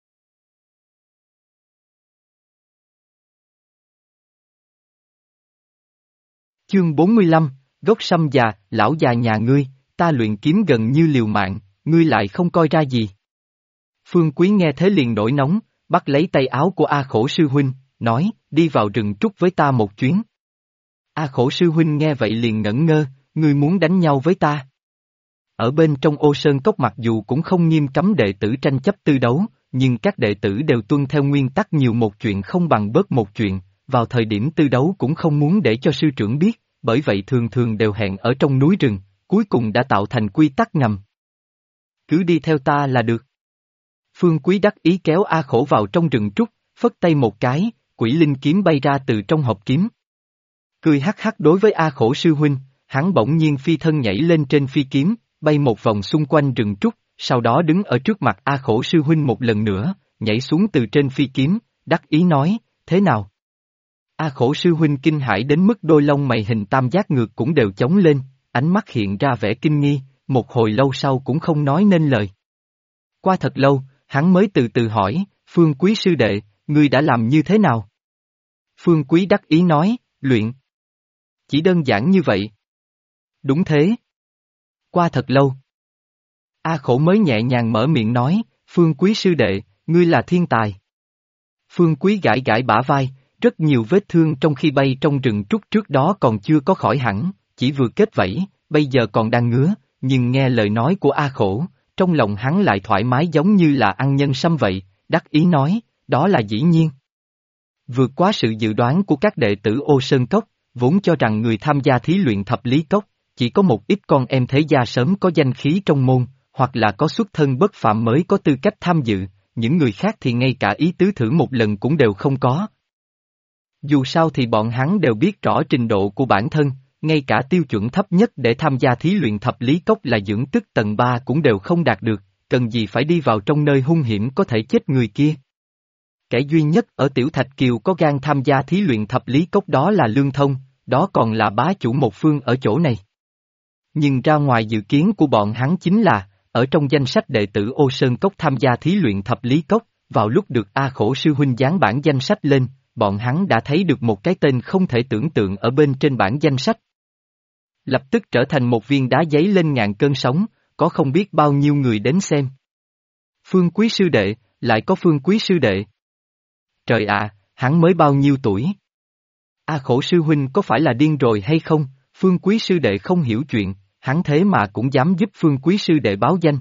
Chương 45, Gốc Sâm già, lão già nhà ngươi, ta luyện kiếm gần như liều mạng, ngươi lại không coi ra gì. Phương Quý nghe thế liền nổi nóng, bắt lấy tay áo của A Khổ sư huynh, nói, đi vào rừng trúc với ta một chuyến. A Khổ sư huynh nghe vậy liền ngẩn ngơ, ngươi muốn đánh nhau với ta. Ở bên trong Ô Sơn Cốc mặc dù cũng không nghiêm cấm đệ tử tranh chấp tư đấu, nhưng các đệ tử đều tuân theo nguyên tắc nhiều một chuyện không bằng bớt một chuyện, vào thời điểm tư đấu cũng không muốn để cho sư trưởng biết, bởi vậy thường thường đều hẹn ở trong núi rừng, cuối cùng đã tạo thành quy tắc ngầm. Cứ đi theo ta là được. Phương Quý đắc ý kéo A Khổ vào trong rừng trúc, phất tay một cái, quỷ linh kiếm bay ra từ trong hộp kiếm. Cười hắc hắc đối với A Khổ sư huynh, hắn bỗng nhiên phi thân nhảy lên trên phi kiếm, bay một vòng xung quanh rừng trúc, sau đó đứng ở trước mặt A Khổ sư huynh một lần nữa, nhảy xuống từ trên phi kiếm, đắc ý nói, thế nào? A Khổ sư huynh kinh hãi đến mức đôi lông mày hình tam giác ngược cũng đều chóng lên, ánh mắt hiện ra vẻ kinh nghi, một hồi lâu sau cũng không nói nên lời. Qua thật lâu, hắn mới từ từ hỏi, Phương Quý sư đệ, ngươi đã làm như thế nào? Phương Quý đắc ý nói, luyện. Chỉ đơn giản như vậy. Đúng thế. Qua thật lâu. A Khổ mới nhẹ nhàng mở miệng nói, Phương Quý sư đệ, ngươi là thiên tài. Phương Quý gãi gãi bả vai, rất nhiều vết thương trong khi bay trong rừng trúc trước đó còn chưa có khỏi hẳn, chỉ vừa kết vảy, bây giờ còn đang ngứa, nhưng nghe lời nói của A Khổ, trong lòng hắn lại thoải mái giống như là ăn nhân sâm vậy, đắc ý nói, đó là dĩ nhiên. Vượt quá sự dự đoán của các đệ tử Ô Sơn Cốc, vốn cho rằng người tham gia thí luyện thập lý cốc, chỉ có một ít con em thế gia sớm có danh khí trong môn, hoặc là có xuất thân bất phàm mới có tư cách tham dự, những người khác thì ngay cả ý tứ thử một lần cũng đều không có. Dù sao thì bọn hắn đều biết rõ trình độ của bản thân, ngay cả tiêu chuẩn thấp nhất để tham gia thí luyện thập lý cốc là dưỡng tức tầng 3 cũng đều không đạt được, cần gì phải đi vào trong nơi hung hiểm có thể chết người kia. Kẻ duy nhất ở Tiểu Thạch Kiều có gan tham gia thí luyện thập lý cốc đó là Lương Thông, đó còn là bá chủ một phương ở chỗ này. Nhưng ra ngoài dự kiến của bọn hắn chính là, ở trong danh sách đệ tử Ô Sơn Cốc tham gia thí luyện thập lý cốc, vào lúc được A Khổ sư huynh dán bản danh sách lên, bọn hắn đã thấy được một cái tên không thể tưởng tượng ở bên trên bản danh sách. Lập tức trở thành một viên đá giấy lên ngàn cơn sóng, có không biết bao nhiêu người đến xem. Phương Quý sư đệ, lại có Phương Quý sư đệ. Trời ạ, hắn mới bao nhiêu tuổi? A Khổ sư huynh có phải là điên rồi hay không? Phương Quý sư đệ không hiểu chuyện, hắn thế mà cũng dám giúp Phương Quý sư đệ báo danh.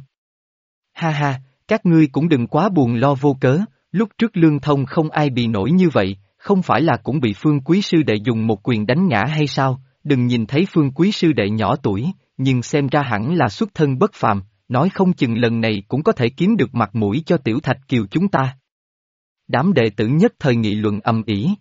Ha ha, các ngươi cũng đừng quá buồn lo vô cớ, lúc trước Lương Thông không ai bị nổi như vậy, không phải là cũng bị Phương Quý sư đệ dùng một quyền đánh ngã hay sao? Đừng nhìn thấy Phương Quý sư đệ nhỏ tuổi, nhưng xem ra hẳn là xuất thân bất phàm, nói không chừng lần này cũng có thể kiếm được mặt mũi cho Tiểu Thạch Kiều chúng ta. Đám đệ tử nhất thời nghị luận ầm ĩ.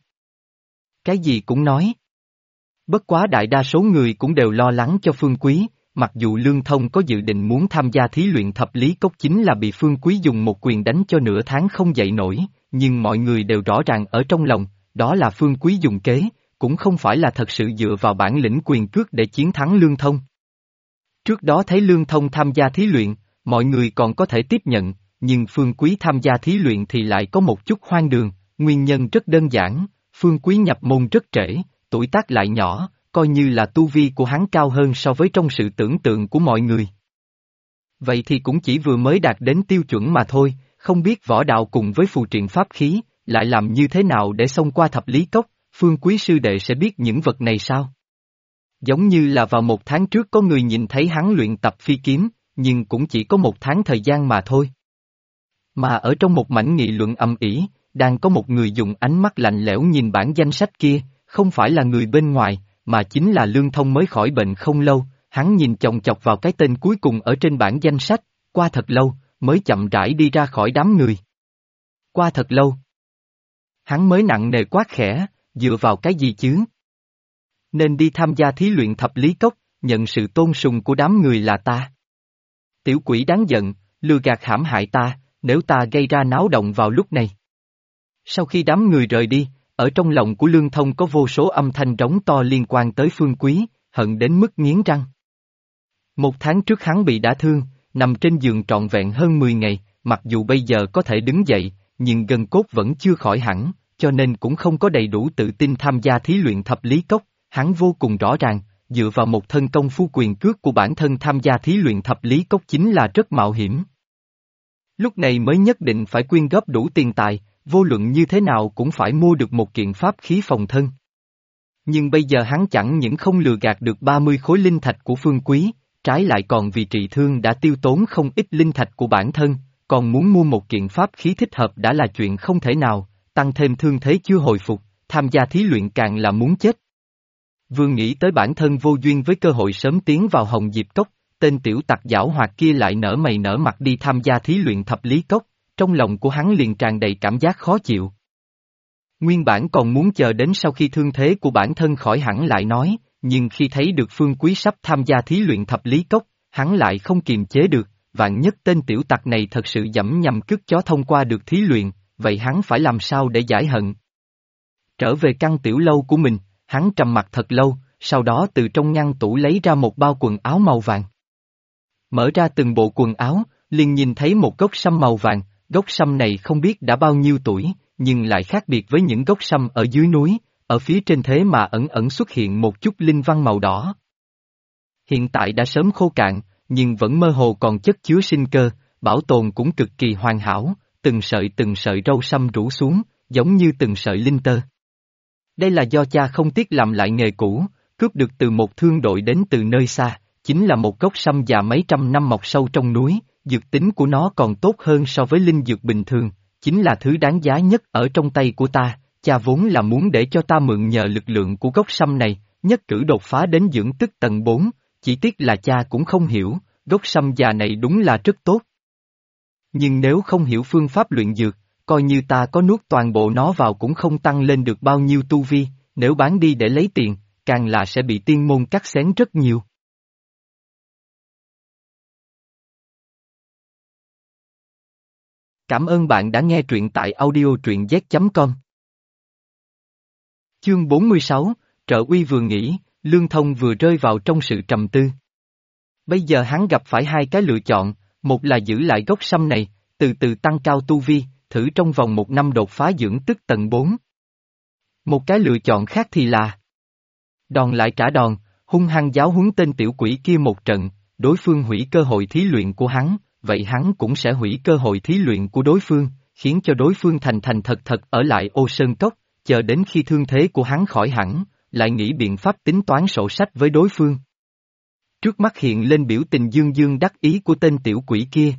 Cái gì cũng nói. Bất quá đại đa số người cũng đều lo lắng cho Phương Quý, mặc dù Lương Thông có dự định muốn tham gia thí luyện thập lý cốc chính là bị Phương Quý dùng một quyền đánh cho nửa tháng không dậy nổi, nhưng mọi người đều rõ ràng ở trong lòng, đó là Phương Quý dùng kế, cũng không phải là thật sự dựa vào bản lĩnh quyền cước để chiến thắng Lương Thông. Trước đó thấy Lương Thông tham gia thí luyện, mọi người còn có thể tiếp nhận, nhưng Phương Quý tham gia thí luyện thì lại có một chút hoang đường, nguyên nhân rất đơn giản, Phương Quý nhập môn rất trễ, tuổi tác lại nhỏ, coi như là tu vi của hắn cao hơn so với trong sự tưởng tượng của mọi người. Vậy thì cũng chỉ vừa mới đạt đến tiêu chuẩn mà thôi, không biết võ đạo cùng với phù triện pháp khí, lại làm như thế nào để xông qua thập lý cốc, Phương Quý sư đệ sẽ biết những vật này sao? Giống như là vào một tháng trước có người nhìn thấy hắn luyện tập phi kiếm, nhưng cũng chỉ có một tháng thời gian mà thôi. Mà ở trong một mảnh nghị luận ầm ĩ, đang có một người dùng ánh mắt lạnh lẽo nhìn bản danh sách kia, không phải là người bên ngoài, mà chính là Lương Thông mới khỏi bệnh không lâu, hắn nhìn chòng chọc vào cái tên cuối cùng ở trên bản danh sách, qua thật lâu, mới chậm rãi đi ra khỏi đám người. Qua thật lâu. Hắn mới nặng nề quát khẽ, dựa vào cái gì chứ? Nên đi tham gia thí luyện thập lý cốc, nhận sự tôn sùng của đám người là ta. Tiểu quỷ đáng giận, lừa gạt hãm hại ta, nếu ta gây ra náo động vào lúc này. Sau khi đám người rời đi, ở trong lòng của Lương Thông có vô số âm thanh rống to liên quan tới Phương Quý, hận đến mức nghiến răng. Một tháng trước hắn bị đả thương, nằm trên giường trọn vẹn hơn 10 ngày, mặc dù bây giờ có thể đứng dậy, nhưng gân cốt vẫn chưa khỏi hẳn, cho nên cũng không có đầy đủ tự tin tham gia thí luyện thập lý cốc, hắn vô cùng rõ ràng, dựa vào một thân công phu quyền cước của bản thân tham gia thí luyện thập lý cốc chính là rất mạo hiểm. Lúc này mới nhất định phải quyên góp đủ tiền tài, vô luận như thế nào cũng phải mua được một kiện pháp khí phòng thân. Nhưng bây giờ hắn chẳng những không lừa gạt được 30 khối linh thạch của Phương Quý, trái lại còn vì trị thương đã tiêu tốn không ít linh thạch của bản thân, còn muốn mua một kiện pháp khí thích hợp đã là chuyện không thể nào, tăng thêm thương thế chưa hồi phục, tham gia thí luyện càng là muốn chết. Vừa nghĩ tới bản thân vô duyên với cơ hội sớm tiến vào Hồng Diệp Cốc, tên tiểu tặc giảo hoạt kia lại nở mày nở mặt đi tham gia thí luyện thập lý cốc, trong lòng của hắn liền tràn đầy cảm giác khó chịu. Nguyên bản còn muốn chờ đến sau khi thương thế của bản thân khỏi hẳn lại nói, nhưng khi thấy được Phương Quý sắp tham gia thí luyện thập lý cốc, hắn lại không kiềm chế được, vạn nhất tên tiểu tặc này thật sự dẫm nhằm cướp chó thông qua được thí luyện, vậy hắn phải làm sao để giải hận? Trở về căn tiểu lâu của mình, hắn trầm mặt thật lâu, sau đó từ trong ngăn tủ lấy ra một bao quần áo màu vàng. Mở ra từng bộ quần áo, liền nhìn thấy một gốc sâm màu vàng, gốc sâm này không biết đã bao nhiêu tuổi, nhưng lại khác biệt với những gốc sâm ở dưới núi, ở phía trên thế mà ẩn ẩn xuất hiện một chút linh văn màu đỏ. Hiện tại đã sớm khô cạn, nhưng vẫn mơ hồ còn chất chứa sinh cơ, bảo tồn cũng cực kỳ hoàn hảo, từng sợi râu sâm rủ xuống, giống như từng sợi linh tơ. Đây là do cha không tiếc làm lại nghề cũ, cướp được từ một thương đội đến từ nơi xa, chính là một gốc sâm già mấy trăm năm mọc sâu trong núi, dược tính của nó còn tốt hơn so với linh dược bình thường, chính là thứ đáng giá nhất ở trong tay của ta, cha vốn là muốn để cho ta mượn nhờ lực lượng của gốc sâm này, nhất cử đột phá đến dưỡng tức tầng 4, chỉ tiếc là cha cũng không hiểu, gốc sâm già này đúng là rất tốt. Nhưng nếu không hiểu phương pháp luyện dược, coi như ta có nuốt toàn bộ nó vào cũng không tăng lên được bao nhiêu tu vi, nếu bán đi để lấy tiền, càng là sẽ bị tiên môn cắt xén rất nhiều. Cảm ơn bạn đã nghe truyện tại audio truyện z.com. Chương 46, Trợ uy vừa nghỉ, Lương Thông vừa rơi vào trong sự trầm tư. Bây giờ hắn gặp phải hai cái lựa chọn, một là giữ lại gốc sâm này, từ từ tăng cao tu vi, thử trong vòng 1 năm đột phá dưỡng tức tầng 4. Một cái lựa chọn khác thì là đòn lại trả đòn, hung hăng giáo huấn tên tiểu quỷ kia một trận, đối phương hủy cơ hội thí luyện của hắn, vậy hắn cũng sẽ hủy cơ hội thí luyện của đối phương, khiến cho đối phương thành thành thật thật ở lại Ô Sơn Cốc, chờ đến khi thương thế của hắn khỏi hẳn, lại nghĩ biện pháp tính toán sổ sách với đối phương. Trước mắt hiện lên biểu tình dương dương đắc ý của tên tiểu quỷ kia.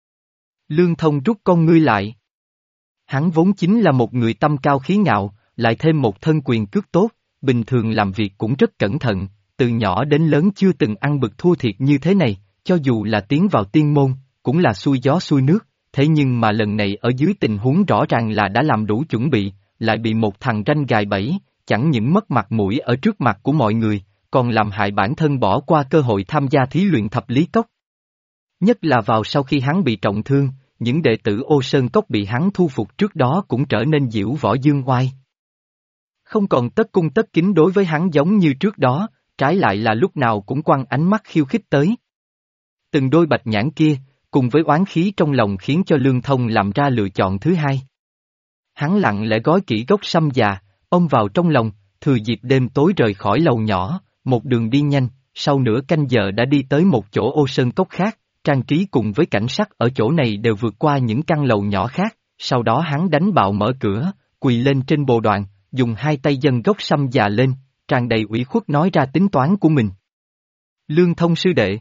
Lương Thông rút con ngươi lại. Hắn vốn chính là một người tâm cao khí ngạo, lại thêm một thân quyền cước tốt, bình thường làm việc cũng rất cẩn thận, từ nhỏ đến lớn chưa từng ăn bực thua thiệt như thế này, cho dù là tiến vào tiên môn, cũng là xuôi gió xuôi nước, thế nhưng mà lần này ở dưới tình huống rõ ràng là đã làm đủ chuẩn bị, lại bị một thằng ranh gài bẫy, chẳng những mất mặt mũi ở trước mặt của mọi người, còn làm hại bản thân bỏ qua cơ hội tham gia thí luyện thập lý cốc. Nhất là vào sau khi hắn bị trọng thương, những đệ tử Ô Sơn Cốc bị hắn thu phục trước đó cũng trở nên diễu võ dương oai. Không còn tất cung tất kính đối với hắn giống như trước đó, trái lại là lúc nào cũng quăng ánh mắt khiêu khích tới. Từng đôi bạch nhãn kia, cùng với oán khí trong lòng khiến cho Lương Thông làm ra lựa chọn thứ hai. Hắn lặng lẽ gói kỹ gốc sâm già, ôm vào trong lòng, thừa dịp đêm tối rời khỏi lầu nhỏ, một đường đi nhanh, sau nửa canh giờ đã đi tới một chỗ Ô Sơn Cốc khác, trang trí cùng với cảnh sắc ở chỗ này đều vượt qua những căn lầu nhỏ khác, sau đó hắn đánh bạo mở cửa, quỳ lên trên bồ đoàn, dùng hai tay dâng gốc sâm già lên, tràn đầy ủy khuất nói ra tính toán của mình. Lương Thông sư đệ.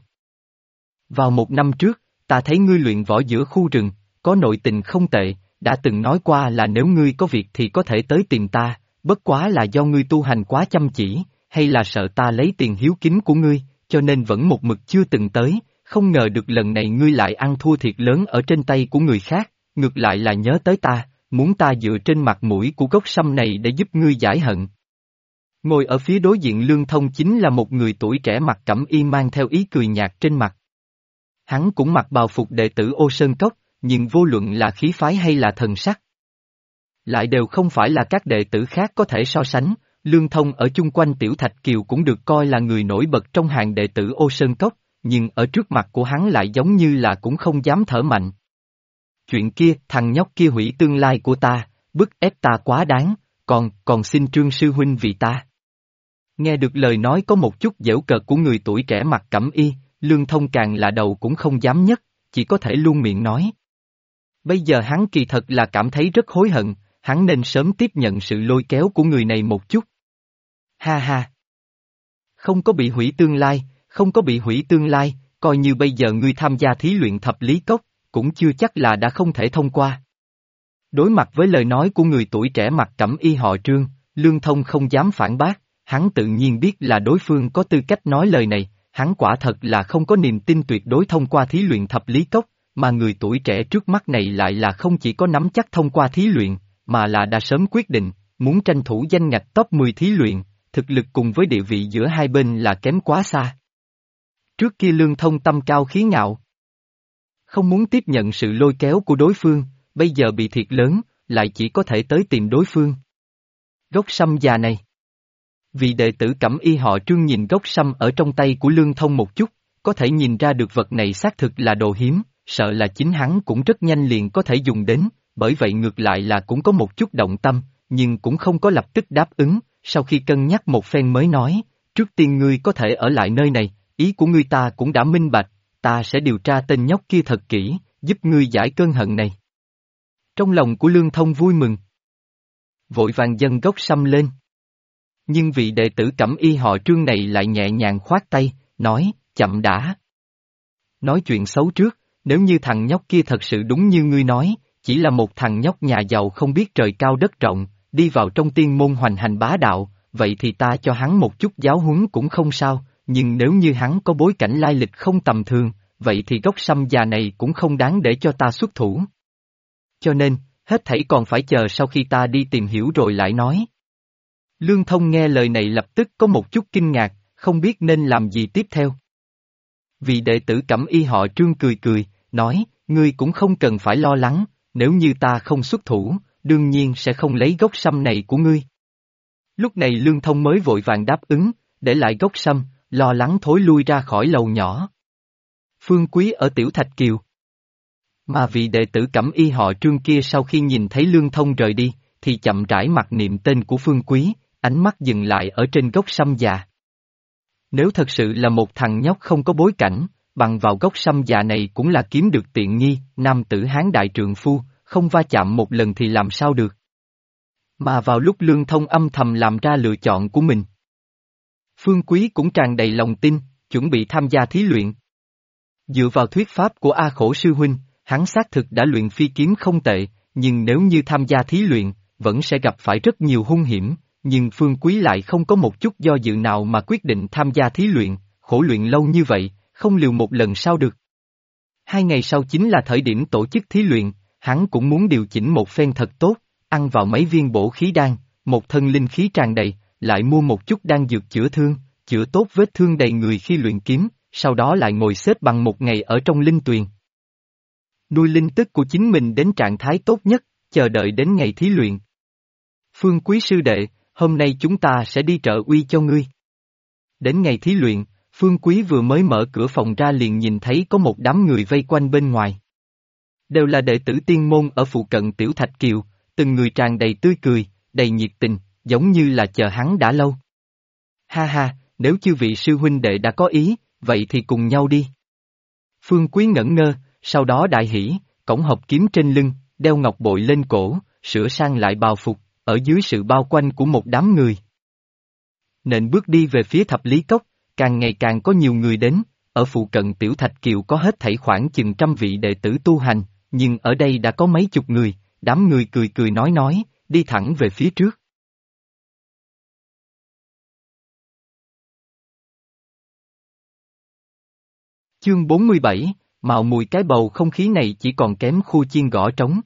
Vào 1 năm trước, ta thấy ngươi luyện võ giữa khu rừng, có nội tình không tệ, đã từng nói qua là nếu ngươi có việc thì có thể tới tìm ta, bất quá là do ngươi tu hành quá chăm chỉ, hay là sợ ta lấy tiền hiếu kính của ngươi, cho nên vẫn một mực chưa từng tới, không ngờ được lần này ngươi lại ăn thua thiệt lớn ở trên tay của người khác, ngược lại là nhớ tới ta, muốn ta dựa trên mặt mũi của gốc sâm này để giúp ngươi giải hận. Ngồi ở phía đối diện Lương Thông chính là một người tuổi trẻ mặc cẩm y mang theo ý cười nhạt trên mặt. Hắn cũng mặc bào phục đệ tử Ô Sơn Cốc, nhưng vô luận là khí phái hay là thần sắc, lại đều không phải là các đệ tử khác có thể so sánh. Lương Thông ở chung quanh Tiểu Thạch Kiều cũng được coi là người nổi bật trong hàng đệ tử Ô Sơn Cốc, nhưng ở trước mặt của hắn lại giống như là cũng không dám thở mạnh. Chuyện kia, thằng nhóc kia hủy tương lai của ta, bức ép ta quá đáng, còn xin Trương sư huynh vì ta. Nghe được lời nói có một chút giễu cợt của người tuổi trẻ mặc cẩm y, Lương Thông càng là đầu cũng không dám nhấc, chỉ có thể luôn miệng nói. Bây giờ hắn kỳ thật là cảm thấy rất hối hận, hắn nên sớm tiếp nhận sự lôi kéo của người này một chút. Ha ha! Không có bị hủy tương lai, không có bị hủy tương lai, coi như bây giờ ngươi tham gia thí luyện thập lý cốc, cũng chưa chắc là đã không thể thông qua. Đối mặt với lời nói của người tuổi trẻ mặc cẩm y họ Trương, Lương Thông không dám phản bác, hắn tự nhiên biết là đối phương có tư cách nói lời này, hắn quả thật là không có niềm tin tuyệt đối thông qua thí luyện thập lý cốc, mà người tuổi trẻ trước mắt này lại là không chỉ có nắm chắc thông qua thí luyện, mà là đã sớm quyết định, muốn tranh thủ danh ngạch top 10 thí luyện, thực lực cùng với địa vị giữa hai bên là kém quá xa. Trước kia Lương Thông tâm cao khí ngạo, không muốn tiếp nhận sự lôi kéo của đối phương, bây giờ bị thiệt lớn, lại chỉ có thể tới tìm đối phương. Gốc sâm già này. Vị đệ tử cẩm y họ Trương nhìn gốc sâm ở trong tay của Lương Thông một chút, có thể nhìn ra được vật này xác thực là đồ hiếm, sợ là chính hắn cũng rất nhanh liền có thể dùng đến, bởi vậy ngược lại là cũng có một chút động tâm, nhưng cũng không có lập tức đáp ứng, sau khi cân nhắc một phen mới nói, trước tiên ngươi có thể ở lại nơi này, ý của ngươi ta cũng đã minh bạch, ta sẽ điều tra tên nhóc kia thật kỹ, giúp ngươi giải cơn hận này. Trong lòng của Lương Thông vui mừng, vội vàng dâng gốc sâm lên. Nhưng vị đệ tử cẩm y họ Trương này lại nhẹ nhàng khoát tay, nói, chậm đã. Nói chuyện xấu trước, nếu như thằng nhóc kia thật sự đúng như ngươi nói, chỉ là một thằng nhóc nhà giàu không biết trời cao đất rộng, đi vào trong tiên môn hoành hành bá đạo, vậy thì ta cho hắn một chút giáo huấn cũng không sao, nhưng nếu như hắn có bối cảnh lai lịch không tầm thường, vậy thì gốc sâm già này cũng không đáng để cho ta xuất thủ. Cho nên, hết thảy còn phải chờ sau khi ta đi tìm hiểu rồi lại nói. Lương Thông nghe lời này lập tức có một chút kinh ngạc, không biết nên làm gì tiếp theo. Vị đệ tử Cẩm Y họ Trương cười cười, nói, ngươi cũng không cần phải lo lắng, nếu như ta không xuất thủ, đương nhiên sẽ không lấy gốc sâm này của ngươi. Lúc này Lương Thông mới vội vàng đáp ứng, để lại gốc sâm, lo lắng thối lui ra khỏi lầu nhỏ. Phương Quý ở Tiểu Thạch Kiều. Mà vị đệ tử Cẩm Y họ Trương kia sau khi nhìn thấy Lương Thông rời đi, thì chậm rãi mặc niệm tên của Phương Quý, ánh mắt dừng lại ở trên gốc sâm già. Nếu thật sự là một thằng nhóc không có bối cảnh, bằng vào gốc sâm già này cũng là kiếm được tiện nghi, nam tử Hán đại trượng phu, không va chạm một lần thì làm sao được. Mà vào lúc Lương Thông âm thầm làm ra lựa chọn của mình, Phương Quý cũng tràn đầy lòng tin, chuẩn bị tham gia thí luyện. Dựa vào thuyết pháp của A Khổ sư huynh, hắn xác thực đã luyện phi kiếm không tệ, nhưng nếu như tham gia thí luyện, vẫn sẽ gặp phải rất nhiều hung hiểm, nhưng Phương Quý lại không có một chút do dự nào mà quyết định tham gia thí luyện, khổ luyện lâu như vậy, không liều một lần sao được. 2 ngày sau chính là thời điểm tổ chức thí luyện, hắn cũng muốn điều chỉnh một phen thật tốt, ăn vào mấy viên bổ khí đan, một thân linh khí tràn đầy, lại mua một chút đan dược chữa thương, chữa tốt vết thương đầy người khi luyện kiếm, sau đó lại ngồi xếp bằng một ngày ở trong linh tuyền. Nuôi linh tức của chính mình đến trạng thái tốt nhất, chờ đợi đến ngày thí luyện. Phương Quý sư đệ, hôm nay chúng ta sẽ đi trợ uy cho ngươi. Đến ngày thí luyện, Phương Quý vừa mới mở cửa phòng ra liền nhìn thấy có một đám người vây quanh bên ngoài. Đều là đệ tử tiên môn ở phụ cận Tiểu Thạch Kiều, từng người tràn đầy tươi cười, đầy nhiệt tình, giống như là chờ hắn đã lâu. Ha ha, nếu chư vị sư huynh đệ đã có ý, vậy thì cùng nhau đi. Phương Quý ngẩn ngơ, sau đó đại hỉ, cổng hộp kiếm trên lưng, đeo ngọc bội lên cổ, sửa sang lại bào phục, ở dưới sự bao quanh của một đám người. Nện bước đi về phía Thập Lý Cốc, càng ngày càng có nhiều người đến, ở phụ cận Tiểu Thạch Kiều có hết thảy khoảng chừng 100 vị đệ tử tu hành, nhưng ở đây đã có mấy chục người, đám người cười cười nói, đi thẳng về phía trước. Chương 47, mạo mùi cái bầu không khí này chỉ còn kém khu chiên gõ trống.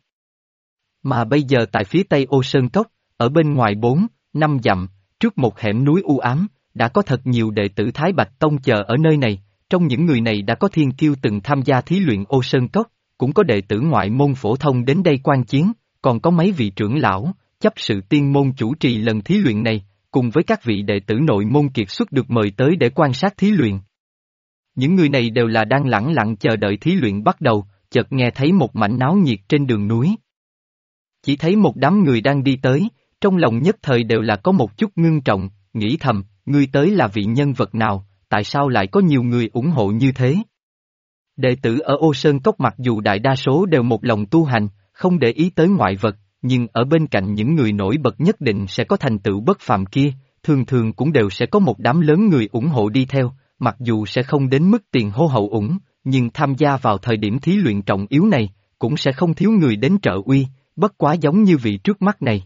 Mà bây giờ tại phía tây Ô Sơn Cốc, ở bên ngoài 4-5 dặm, trước một hẻm núi u ám, đã có thật nhiều đệ tử Thái Bạch Tông chờ ở nơi này, trong những người này đã có thiên kiêu từng tham gia thí luyện Ô Sơn Cốc, cũng có đệ tử ngoại môn phổ thông đến đây quan chiến, còn có mấy vị trưởng lão, chấp sự tiên môn chủ trì lần thí luyện này, cùng với các vị đệ tử nội môn kiệt xuất được mời tới để quan sát thí luyện. Những người này đều là đang lẳng lặng chờ đợi thí luyện bắt đầu, chợt nghe thấy một mảnh náo nhiệt trên đường núi. Chỉ thấy một đám người đang đi tới, trong lòng nhất thời đều là có một chút ngưng trọng, nghĩ thầm, ngươi tới là vị nhân vật nào, tại sao lại có nhiều người ủng hộ như thế? Đệ tử ở Ô Sơn Cốc mặc dù đại đa số đều một lòng tu hành, không để ý tới ngoại vật, nhưng ở bên cạnh những người nổi bật nhất định sẽ có thành tựu bất phàm kia, thường thường cũng đều sẽ có một đám lớn người ủng hộ đi theo, mặc dù sẽ không đến mức tiền hô hậu ủng, nhưng tham gia vào thời điểm thí luyện trọng yếu này, cũng sẽ không thiếu người đến trợ uy, bất quá giống như vị trước mắt này.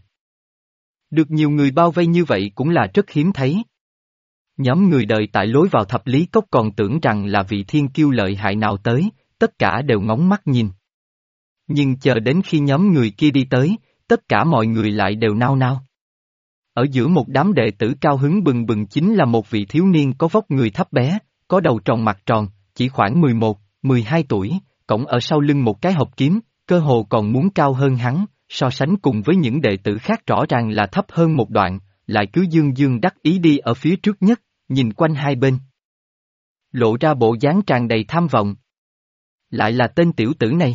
Được nhiều người bao vây như vậy cũng là rất hiếm thấy. Nhóm người đời tại lối vào Thập Lý Cốc còn tưởng rằng là vị thiên kiêu lợi hại nào tới, tất cả đều ngóng mắt nhìn. Nhưng chờ đến khi nhóm người kia đi tới, tất cả mọi người lại đều nao nao. Ở giữa một đám đệ tử cao hứng bừng bừng chính là một vị thiếu niên có vóc người thấp bé, có đầu tròn mặt tròn, chỉ khoảng 11-12 tuổi, cõng ở sau lưng một cái hộp kiếm, cơ hồ còn muốn cao hơn hắn, so sánh cùng với những đệ tử khác rõ ràng là thấp hơn một đoạn, lại cứ dương dương đắc ý đi ở phía trước nhất, nhìn quanh hai bên. Lộ ra bộ dáng tràn đầy tham vọng. Lại là tên tiểu tử này.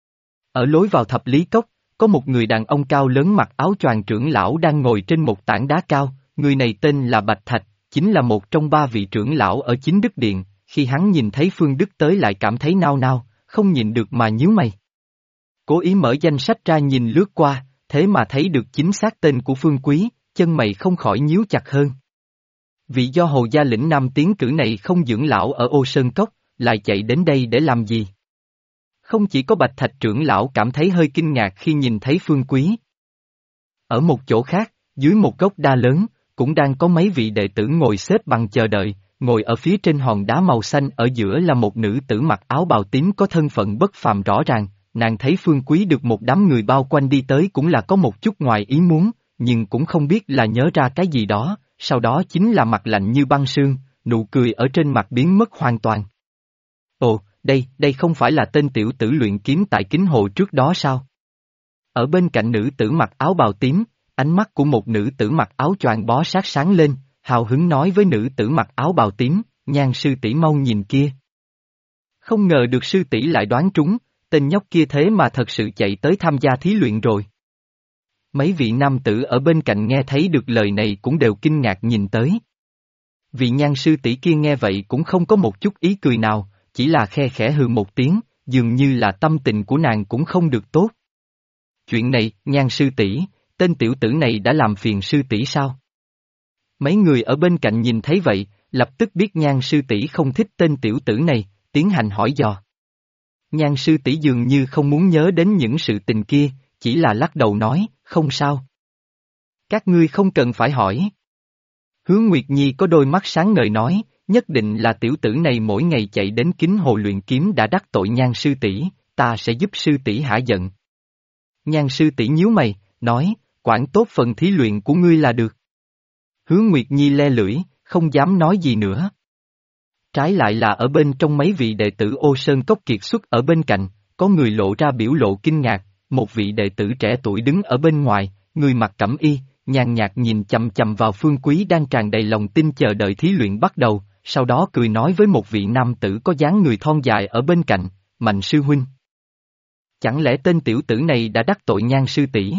Ở lối vào Thập Lý Cốc, có một người đàn ông cao lớn mặc áo choàng trưởng lão đang ngồi trên một tảng đá cao, người này tên là Bạch Thạch, chính là một trong 3 vị trưởng lão ở Chính Đức Điện, khi hắn nhìn thấy Phương Đức tới lại cảm thấy nao nao, không nhịn được mà nhíu mày. Cố ý mở danh sách ra nhìn lướt qua, thế mà thấy được chính xác tên của Phương Quý, chân mày không khỏi nhíu chặt hơn. Vị do Hồ Gia lĩnh Nam tiến cử này không dưỡng lão ở Ô Sơn Cốc, lại chạy đến đây để làm gì? Không chỉ có Bạch Thạch trưởng lão cảm thấy hơi kinh ngạc khi nhìn thấy Phương Quý. Ở một chỗ khác, dưới một gốc đa lớn, cũng đang có mấy vị đệ tử ngồi xếp bằng chờ đợi, ngồi ở phía trên hòn đá màu xanh ở giữa là một nữ tử mặc áo bào tím có thân phận bất phàm rõ ràng, nàng thấy Phương Quý được một đám người bao quanh đi tới cũng là có một chút ngoài ý muốn, nhưng cũng không biết là nhớ ra cái gì đó, sau đó chính là mặt lạnh như băng sương, nụ cười ở trên mặt biến mất hoàn toàn. Ồ, đây không phải là tên tiểu tử luyện kiếm tại Kính Hồ trước đó sao? Ở bên cạnh nữ tử mặc áo bào tím, ánh mắt của một nữ tử mặc áo choàng bó sát sáng lên, hào hứng nói với nữ tử mặc áo bào tím, Nhan sư tỷ mau nhìn kia. Không ngờ được sư tỷ lại đoán trúng, tên nhóc kia thế mà thật sự chạy tới tham gia thí luyện rồi. Mấy vị nam tử ở bên cạnh nghe thấy được lời này cũng đều kinh ngạc nhìn tới. Vị Nhan sư tỷ kia nghe vậy cũng không có một chút ý cười nào, chỉ là khe khẽ hừ một tiếng, dường như là tâm tình của nàng cũng không được tốt. Chuyện này, Nhan sư tỷ, tên tiểu tử này đã làm phiền sư tỷ sao? Mấy người ở bên cạnh nhìn thấy vậy, lập tức biết Nhan sư tỷ không thích tên tiểu tử này, tiến hành hỏi dò. Nhan sư tỷ dường như không muốn nhớ đến những sự tình kia, chỉ là lắc đầu nói, không sao. Các ngươi không cần phải hỏi. Hứa Nguyệt Nhi có đôi mắt sáng ngời nói, nhất định là tiểu tử này mỗi ngày chạy đến Kính Hồ luyện kiếm đã đắc tội Nhan sư tỷ, ta sẽ giúp sư tỷ hả giận. Nhan sư tỷ nhíu mày, nói, quản tốt phần thí luyện của ngươi là được. Hứa Nguyệt Nhi le lưỡi, không dám nói gì nữa. Trái lại là ở bên trong mấy vị đệ tử Ô Sơn Cốc kiệt xuất ở bên cạnh, có người lộ ra biểu lộ kinh ngạc, một vị đệ tử trẻ tuổi đứng ở bên ngoài, người mặc cẩm y, nhàn nhạt nhìn chằm chằm vào Phương Quý đang tràn đầy lòng tin chờ đợi thí luyện bắt đầu, sau đó cười nói với một vị nam tử có dáng người thon dài ở bên cạnh, Mạnh sư huynh. Chẳng lẽ tên tiểu tử này đã đắc tội Nhan sư tỷ?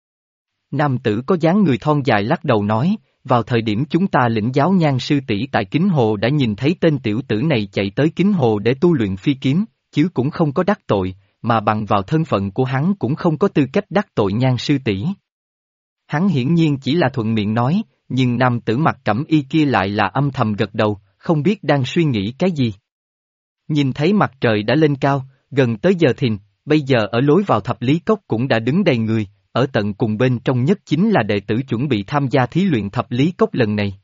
Nam tử có dáng người thon dài lắc đầu nói, vào thời điểm chúng ta lĩnh giáo Nhan sư tỷ tại Kính Hồ đã nhìn thấy tên tiểu tử này chạy tới Kính Hồ để tu luyện phi kiếm, chứ cũng không có đắc tội, mà bằng vào thân phận của hắn cũng không có tư cách đắc tội Nhan sư tỷ. Hắn hiển nhiên chỉ là thuận miệng nói, nhưng nam tử mặc cẩm y kia lại là âm thầm gật đầu, không biết đang suy nghĩ cái gì. Nhìn thấy mặt trời đã lên cao, gần tới giờ thìn, bây giờ ở lối vào thập lý cốc cũng đã đứng đầy người, ở tận cùng bên trong nhất chính là đệ tử chuẩn bị tham gia thí luyện thập lý cốc lần này.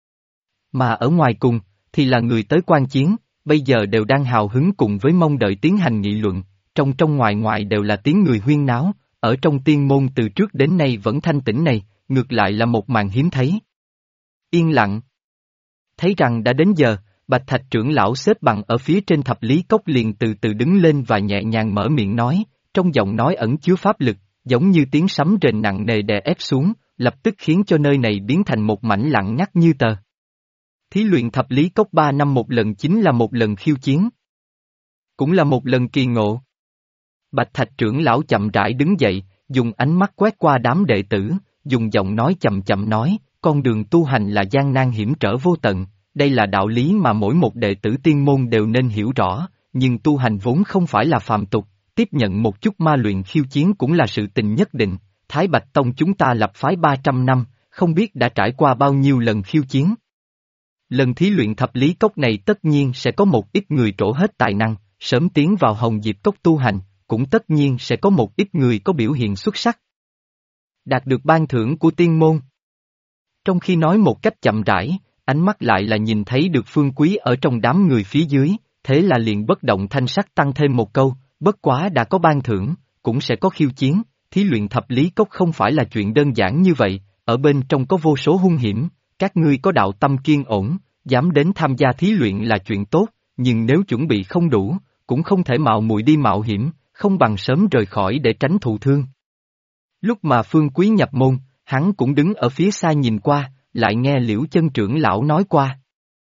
Mà ở ngoài cùng, thì là người tới quan chiến, bây giờ đều đang hào hứng cùng với mong đợi tiến hành nghị luận, trong ngoài đều là tiếng người huyên náo, ở trong tiên môn từ trước đến nay vẫn thanh tĩnh này, ngược lại là một màn hiếm thấy. Yên lặng. Thấy rằng đã đến giờ, Bạch Thạch trưởng lão xếp bằng ở phía trên thập lý cốc liền từ từ đứng lên và nhẹ nhàng mở miệng nói, trong giọng nói ẩn chứa pháp lực, giống như tiếng sấm rền nặng nề đè ép xuống, lập tức khiến cho nơi này biến thành một mảnh lặng ngắt như tờ. Thí luyện thập lý cốc 3 năm một lần chính là một lần khiêu chiến. Cũng là một lần kỳ ngộ. Bạch Thạch trưởng lão chậm rãi đứng dậy, dùng ánh mắt quét qua đám đệ tử, dùng giọng nói chậm chậm nói, con đường tu hành là gian nan hiểm trở vô tận, đây là đạo lý mà mỗi một đệ tử tiên môn đều nên hiểu rõ, nhưng tu hành vốn không phải là phàm tục, tiếp nhận một chút ma luyện khiêu chiến cũng là sự tình nhất định, Thái Bạch Tông chúng ta lập phái 300 năm, không biết đã trải qua bao nhiêu lần khiêu chiến. Lần thí luyện thập lý cốc này tất nhiên sẽ có một ít người trổ hết tài năng, sớm tiến vào Hồng Diệp Cốc tu hành, cũng tất nhiên sẽ có một ít người có biểu hiện xuất sắc. Đạt được ban thưởng của tiên môn. Trong khi nói một cách chậm rãi, ánh mắt lại là nhìn thấy được Phương Quý ở trong đám người phía dưới, thế là liền bất động thanh sắc tăng thêm một câu, bất quá đã có ban thưởng, cũng sẽ có khiêu chiến, thí luyện thập lý cốc không phải là chuyện đơn giản như vậy, ở bên trong có vô số hung hiểm, các ngươi có đạo tâm kiên ổn, dám đến tham gia thí luyện là chuyện tốt, nhưng nếu chuẩn bị không đủ, cũng không thể mạo muội đi mạo hiểm, không bằng sớm rời khỏi để tránh thụ thương. Lúc mà Phương Quý nhập môn, hắn cũng đứng ở phía xa nhìn qua, lại nghe Liễu Chân trưởng lão nói qua.